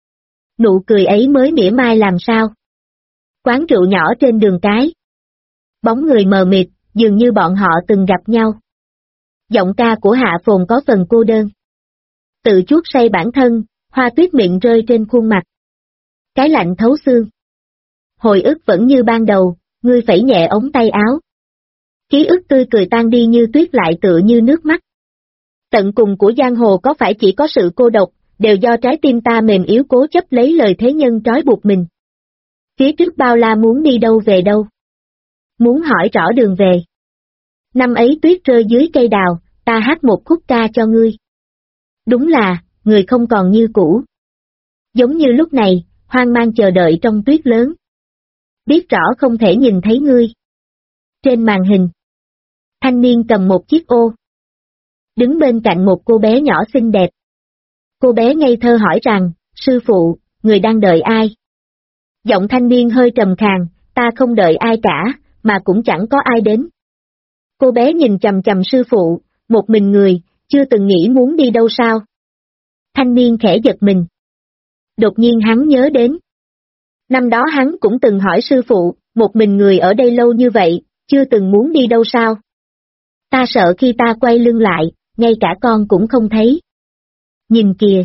S1: Nụ cười ấy mới mỉa mai làm sao. Quán rượu nhỏ trên đường cái. Bóng người mờ mịt, dường như bọn họ từng gặp nhau. Giọng ca của Hạ Phồn có phần cô đơn. Tự chuốt say bản thân, hoa tuyết miệng rơi trên khuôn mặt. Cái lạnh thấu xương. Hồi ức vẫn như ban đầu, ngươi phẩy nhẹ ống tay áo. Ký ức tươi cười tan đi như tuyết lại tựa như nước mắt. Tận cùng của giang hồ có phải chỉ có sự cô độc, đều do trái tim ta mềm yếu cố chấp lấy lời thế nhân trói buộc mình. Phía trước bao la muốn đi đâu về đâu. Muốn hỏi rõ đường về. Năm ấy tuyết rơi dưới cây đào, ta hát một khúc ca cho ngươi. Đúng là, người không còn như cũ. Giống như lúc này, hoang mang chờ đợi trong tuyết lớn. Biết rõ không thể nhìn thấy ngươi. Trên màn hình, thanh niên cầm một chiếc ô. Đứng bên cạnh một cô bé nhỏ xinh đẹp. Cô bé ngây thơ hỏi rằng, sư phụ, người đang đợi ai? Giọng thanh niên hơi trầm khàn, ta không đợi ai cả, mà cũng chẳng có ai đến. Cô bé nhìn chằm chằm sư phụ, một mình người, chưa từng nghĩ muốn đi đâu sao? Thanh niên khẽ giật mình. Đột nhiên hắn nhớ đến. Năm đó hắn cũng từng hỏi sư phụ, một mình người ở đây lâu như vậy, chưa từng muốn đi đâu sao? Ta sợ khi ta quay lưng lại, ngay cả con cũng không thấy. Nhìn kìa.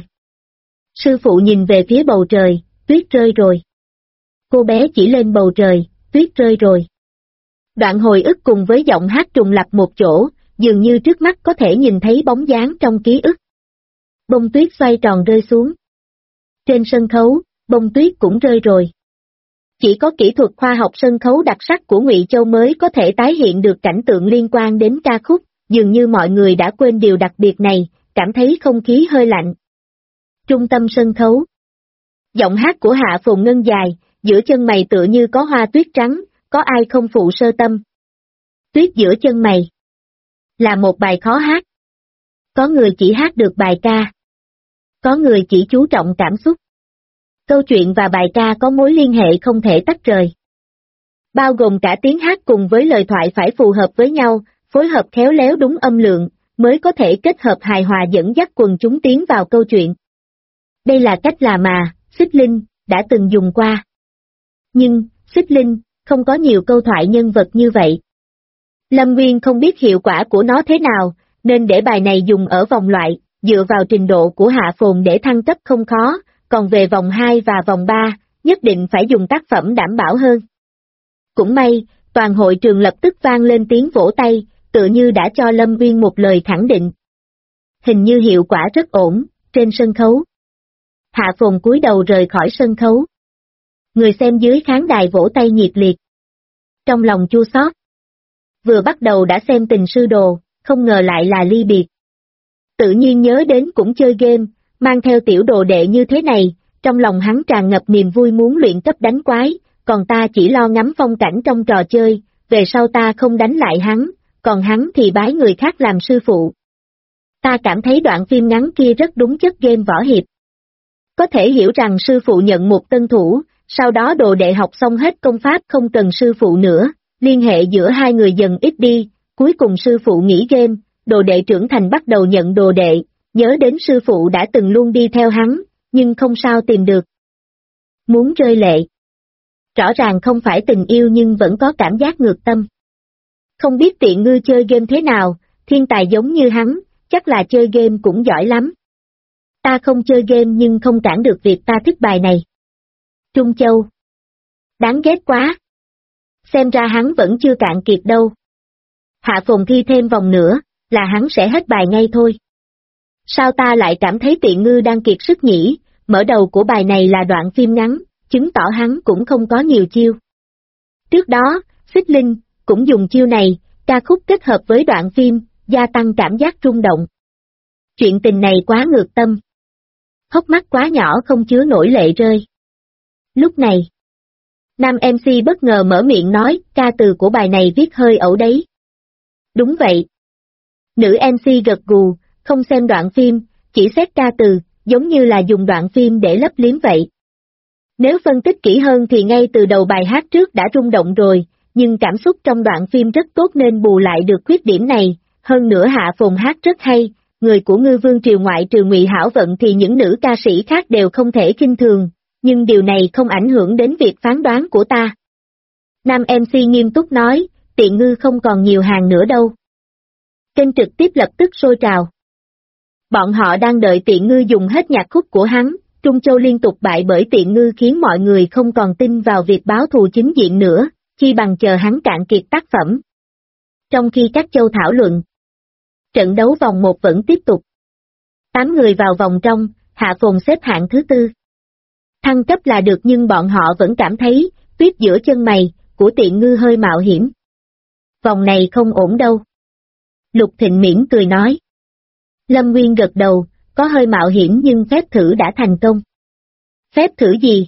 S1: Sư phụ nhìn về phía bầu trời, tuyết rơi rồi. Cô bé chỉ lên bầu trời, tuyết rơi rồi. Đoạn hồi ức cùng với giọng hát trùng lặp một chỗ, dường như trước mắt có thể nhìn thấy bóng dáng trong ký ức. Bông tuyết xoay tròn rơi xuống. Trên sân khấu, bông tuyết cũng rơi rồi. Chỉ có kỹ thuật khoa học sân khấu đặc sắc của Ngụy Châu mới có thể tái hiện được cảnh tượng liên quan đến ca khúc, dường như mọi người đã quên điều đặc biệt này, cảm thấy không khí hơi lạnh. Trung tâm sân khấu. Giọng hát của Hạ Phồn ngân dài, giữa chân mày tựa như có hoa tuyết trắng, có ai không phụ sơ tâm. Tuyết giữa chân mày. Là một bài khó hát. Có người chỉ hát được bài ca. Có người chỉ chú trọng cảm xúc. Câu chuyện và bài ca có mối liên hệ không thể tách rời. Bao gồm cả tiếng hát cùng với lời thoại phải phù hợp với nhau, phối hợp khéo léo đúng âm lượng, mới có thể kết hợp hài hòa dẫn dắt quần chúng tiến vào câu chuyện. Đây là cách làm mà, Xích Linh, đã từng dùng qua. Nhưng, Xích Linh, không có nhiều câu thoại nhân vật như vậy. Lâm Nguyên không biết hiệu quả của nó thế nào, nên để bài này dùng ở vòng loại, dựa vào trình độ của Hạ Phồn để thăng cấp không khó, còn về vòng 2 và vòng 3, nhất định phải dùng tác phẩm đảm bảo hơn. Cũng may, toàn hội trường lập tức vang lên tiếng vỗ tay, tựa như đã cho Lâm Uyên một lời khẳng định. Hình như hiệu quả rất ổn, trên sân khấu. Hạ Phồn cúi đầu rời khỏi sân khấu. Người xem dưới khán đài vỗ tay nhiệt liệt. Trong lòng chua xót. Vừa bắt đầu đã xem Tình Sư Đồ, không ngờ lại là ly biệt. Tự nhiên nhớ đến cũng chơi game, mang theo tiểu đồ đệ như thế này, trong lòng hắn tràn ngập niềm vui muốn luyện cấp đánh quái, còn ta chỉ lo ngắm phong cảnh trong trò chơi, về sau ta không đánh lại hắn, còn hắn thì bái người khác làm sư phụ. Ta cảm thấy đoạn phim ngắn kia rất đúng chất game võ hiệp. Có thể hiểu rằng sư phụ nhận một tân thủ, sau đó đồ đệ học xong hết công pháp không cần sư phụ nữa, liên hệ giữa hai người dần ít đi, cuối cùng sư phụ nghỉ game, đồ đệ trưởng thành bắt đầu nhận đồ đệ, nhớ đến sư phụ đã từng luôn đi theo hắn, nhưng không sao tìm được. Muốn rơi lệ. Rõ ràng không phải tình yêu nhưng vẫn có cảm giác ngược tâm. Không biết tiện ngư chơi game thế nào, thiên tài giống như hắn, chắc là chơi game cũng giỏi lắm. Ta không chơi game nhưng không cản được việc ta thích bài này. Trung Châu. Đáng ghét quá. Xem ra hắn vẫn chưa cạn kiệt đâu. Hạ Phồn thi thêm vòng nữa, là hắn sẽ hết bài ngay thôi. Sao ta lại cảm thấy tiện ngư đang kiệt sức nhỉ, mở đầu của bài này là đoạn phim ngắn, chứng tỏ hắn cũng không có nhiều chiêu. Trước đó, Xích Linh cũng dùng chiêu này, ca khúc kết hợp với đoạn phim, gia tăng cảm giác rung động. Chuyện tình này quá ngược tâm. Hốc mắt quá nhỏ không chứa nổi lệ rơi. Lúc này, nam MC bất ngờ mở miệng nói, ca từ của bài này viết hơi ẩu đấy. Đúng vậy. Nữ MC gật gù, không xem đoạn phim, chỉ xét ca từ, giống như là dùng đoạn phim để lấp liếm vậy. Nếu phân tích kỹ hơn thì ngay từ đầu bài hát trước đã rung động rồi, nhưng cảm xúc trong đoạn phim rất tốt nên bù lại được khuyết điểm này, hơn nữa Hạ Phồn hát rất hay, người của Ngư Vương Triều ngoại trừ Ngụy Hảo Vận thì những nữ ca sĩ khác đều không thể khinh thường, nhưng điều này không ảnh hưởng đến việc phán đoán của ta. Nam MC nghiêm túc nói, tiện ngư không còn nhiều hàng nữa đâu. Kênh trực tiếp lập tức sôi trào. Bọn họ đang đợi tiện ngư dùng hết nhạc khúc của hắn, Trung Châu liên tục bại bởi tiện ngư khiến mọi người không còn tin vào việc báo thù chính diện nữa, chi bằng chờ hắn cạn kiệt tác phẩm. Trong khi các châu thảo luận, trận đấu vòng 1 vẫn tiếp tục. 8 người vào vòng trong, Hạ Phồn xếp hạng thứ 4. Thăng cấp là được nhưng bọn họ vẫn cảm thấy, tuyết giữa chân mày, của tiện ngư hơi mạo hiểm. Vòng này không ổn đâu. Lục Thịnh mỉm cười nói. Lâm Nguyên gật đầu, có hơi mạo hiểm nhưng phép thử đã thành công. Phép thử gì?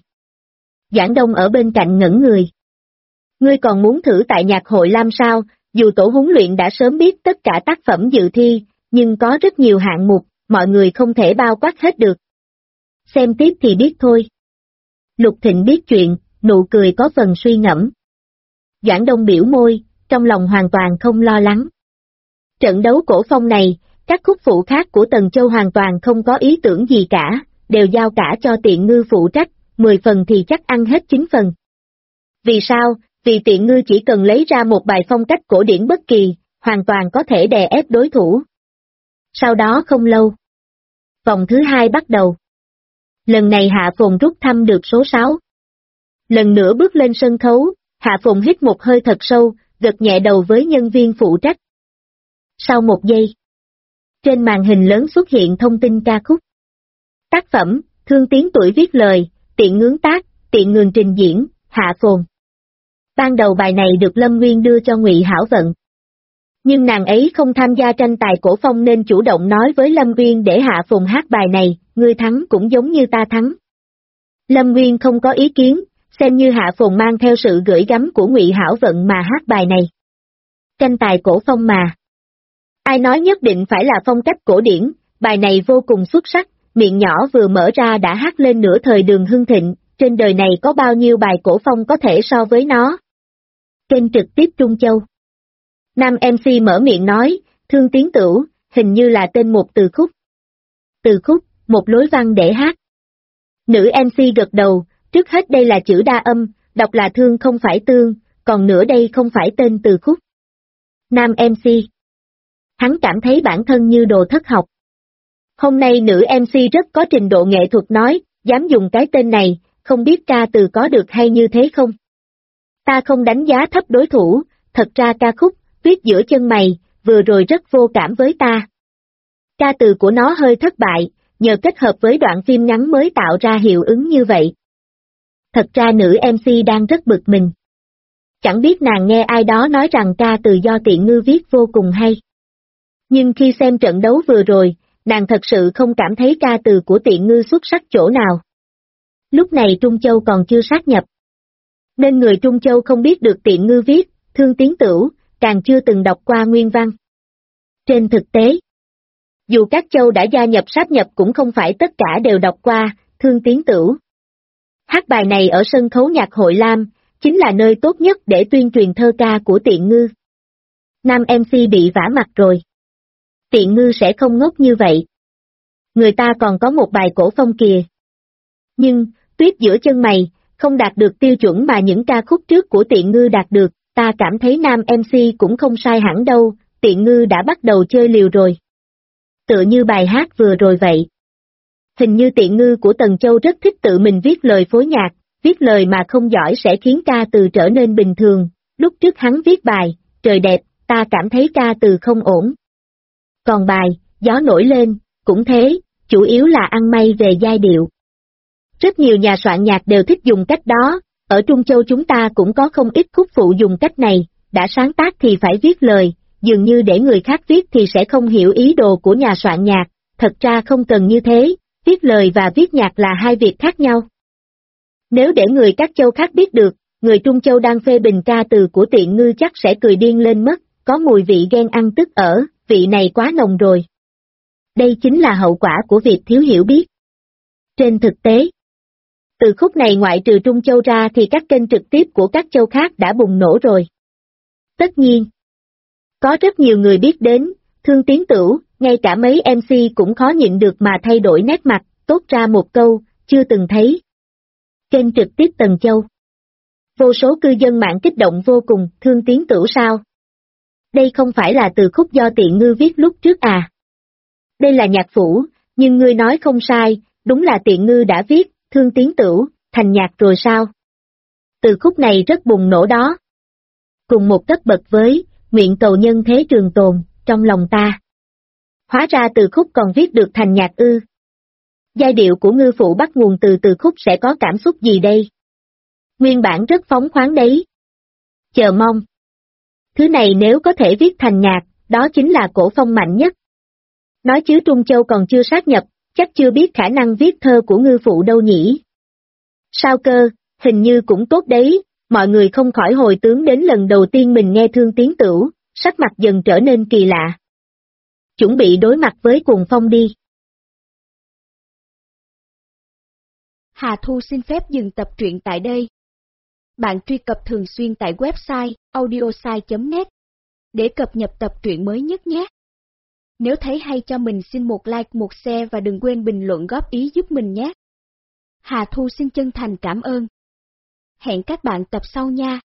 S1: Giảng Đông ở bên cạnh ngẩn người. Ngươi còn muốn thử tại nhạc hội Lam sao? Dù tổ huấn luyện đã sớm biết tất cả tác phẩm dự thi, nhưng có rất nhiều hạng mục, mọi người không thể bao quát hết được. Xem tiếp thì biết thôi. Lục Thịnh biết chuyện, nụ cười có phần suy ngẫm. Doãn Đông biểu môi, trong lòng hoàn toàn không lo lắng. Trận đấu cổ phong này, các khúc phụ khác của Tần Châu hoàn toàn không có ý tưởng gì cả, đều giao cả cho tiện ngư phụ trách, 10 phần thì chắc ăn hết 9 phần. Vì sao? Vì tiện ngư chỉ cần lấy ra một bài phong cách cổ điển bất kỳ, hoàn toàn có thể đè ép đối thủ. Sau đó không lâu, vòng thứ 2 bắt đầu. Lần này Hạ Phồn rút thăm được số 6. Lần nữa bước lên sân khấu, Hạ Phồn hít một hơi thật sâu, gật nhẹ đầu với nhân viên phụ trách. Sau 1 giây, trên màn hình lớn xuất hiện thông tin ca khúc. Tác phẩm, Thương Tiến Tuổi viết lời, Tiện Ngưỡng tác, Tiện Ngường trình diễn, Hạ Phồn. Ban đầu bài này được Lâm Nguyên đưa cho Ngụy Hảo Vận. Nhưng nàng ấy không tham gia tranh tài cổ phong nên chủ động nói với Lâm Nguyên để Hạ Phồn hát bài này, ngươi thắng cũng giống như ta thắng. Lâm Nguyên không có ý kiến, xem như Hạ Phồn mang theo sự gửi gắm của Ngụy Hảo Vận mà hát bài này. Tranh tài cổ phong mà. Ai nói nhất định phải là phong cách cổ điển, bài này vô cùng xuất sắc, miệng nhỏ vừa mở ra đã hát lên nửa thời Đường hưng thịnh, trên đời này có bao nhiêu bài cổ phong có thể so với nó. Kênh trực tiếp Trung Châu. Nam MC mở miệng nói, Thương Tiến Tửu, hình như là tên một từ khúc. Từ khúc, một lối văn để hát. Nữ MC gật đầu, trước hết đây là chữ đa âm, đọc là thương không phải tương, còn nữa đây không phải tên từ khúc. Nam MC. Hắn cảm thấy bản thân như đồ thất học. Hôm nay nữ MC rất có trình độ nghệ thuật nói, dám dùng cái tên này, không biết ca từ có được hay như thế không? Ta không đánh giá thấp đối thủ, thật ra ca khúc, Tuyết giữa chân mày, vừa rồi rất vô cảm với ta. Ca từ của nó hơi thất bại, nhờ kết hợp với đoạn phim ngắn mới tạo ra hiệu ứng như vậy. Thật ra nữ MC đang rất bực mình. Chẳng biết nàng nghe ai đó nói rằng ca từ do Tiện Ngư viết vô cùng hay. Nhưng khi xem trận đấu vừa rồi, nàng thật sự không cảm thấy ca từ của Tiện Ngư xuất sắc chỗ nào. Lúc này Trung Châu còn chưa sát nhập. Nên người Trung Châu không biết được Tiện Ngư viết, Thương Tiến Tửu, càng chưa từng đọc qua nguyên văn. Trên thực tế, dù các châu đã gia nhập sáp nhập cũng không phải tất cả đều đọc qua, Thương Tiến Tửu. Hát bài này ở sân khấu nhạc hội Lam, chính là nơi tốt nhất để tuyên truyền thơ ca của Tiện Ngư. Nam MC bị vả mặt rồi. Tiện Ngư sẽ không ngốc như vậy. Người ta còn có một bài cổ phong kìa. Nhưng, Tuyết giữa chân mày, không đạt được tiêu chuẩn mà những ca khúc trước của Tiện Ngư đạt được, ta cảm thấy nam MC cũng không sai hẳn đâu, Tiện Ngư đã bắt đầu chơi liều rồi. Tựa như bài hát vừa rồi vậy. Hình như Tiện Ngư của Tần Châu rất thích tự mình viết lời phối nhạc, viết lời mà không giỏi sẽ khiến ca từ trở nên bình thường, lúc trước hắn viết bài, Trời đẹp, ta cảm thấy ca từ không ổn. Còn bài, Gió nổi lên, cũng thế, chủ yếu là ăn may về giai điệu. Rất nhiều nhà soạn nhạc đều thích dùng cách đó, ở Trung Châu chúng ta cũng có không ít khúc phụ dùng cách này, đã sáng tác thì phải viết lời, dường như để người khác viết thì sẽ không hiểu ý đồ của nhà soạn nhạc, thật ra không cần như thế, viết lời và viết nhạc là hai việc khác nhau. Nếu để người các châu khác biết được, người Trung Châu đang phê bình ca từ của Tiện Ngư chắc sẽ cười điên lên mất, có mùi vị ghen ăn tức ở, vị này quá nồng rồi. Đây chính là hậu quả của việc thiếu hiểu biết. Trên thực tế, từ khúc này ngoại trừ Trung Châu ra thì các kênh trực tiếp của các châu khác đã bùng nổ rồi. Tất nhiên, có rất nhiều người biết đến, Thương Tiến Tửu, ngay cả mấy MC cũng khó nhịn được mà thay đổi nét mặt, tốt ra một câu, chưa từng thấy. Kênh trực tiếp Tần Châu. Vô số cư dân mạng kích động vô cùng, Thương Tiến Tửu sao? Đây không phải là từ khúc do Tiện Ngư viết lúc trước à? Đây là nhạc phủ, nhưng ngươi nói không sai, đúng là Tiện Ngư đã viết, Thương Tiến Tửu, thành nhạc rồi sao? Từ khúc này rất bùng nổ đó. Cùng một cấp bậc với, nguyện cầu nhân thế trường tồn, trong lòng ta. Hóa ra từ khúc còn viết được thành nhạc ư. Giai điệu của Ngư Phụ bắt nguồn từ khúc sẽ có cảm xúc gì đây? Nguyên bản rất phóng khoáng đấy. Chờ mong. Thứ này nếu có thể viết thành nhạc, đó chính là cổ phong mạnh nhất. Nói chứ Trung Châu còn chưa sát nhập, chắc chưa biết khả năng viết thơ của Ngư Phụ đâu nhỉ. Sao cơ, hình như cũng tốt đấy, mọi người không khỏi hồi tướng đến lần đầu tiên mình nghe Thương Tiến Tửu, sắc mặt dần trở nên kỳ lạ. Chuẩn bị đối mặt với cuồng phong đi.
S2: Hà Thu xin phép dừng tập truyện tại đây. Bạn truy cập thường xuyên tại website audiosai.net để cập nhật tập truyện mới nhất nhé. Nếu thấy hay cho mình xin một like, một share và đừng quên bình luận góp ý giúp mình nhé. Hà Thu xin chân thành cảm ơn. Hẹn các bạn tập sau nha.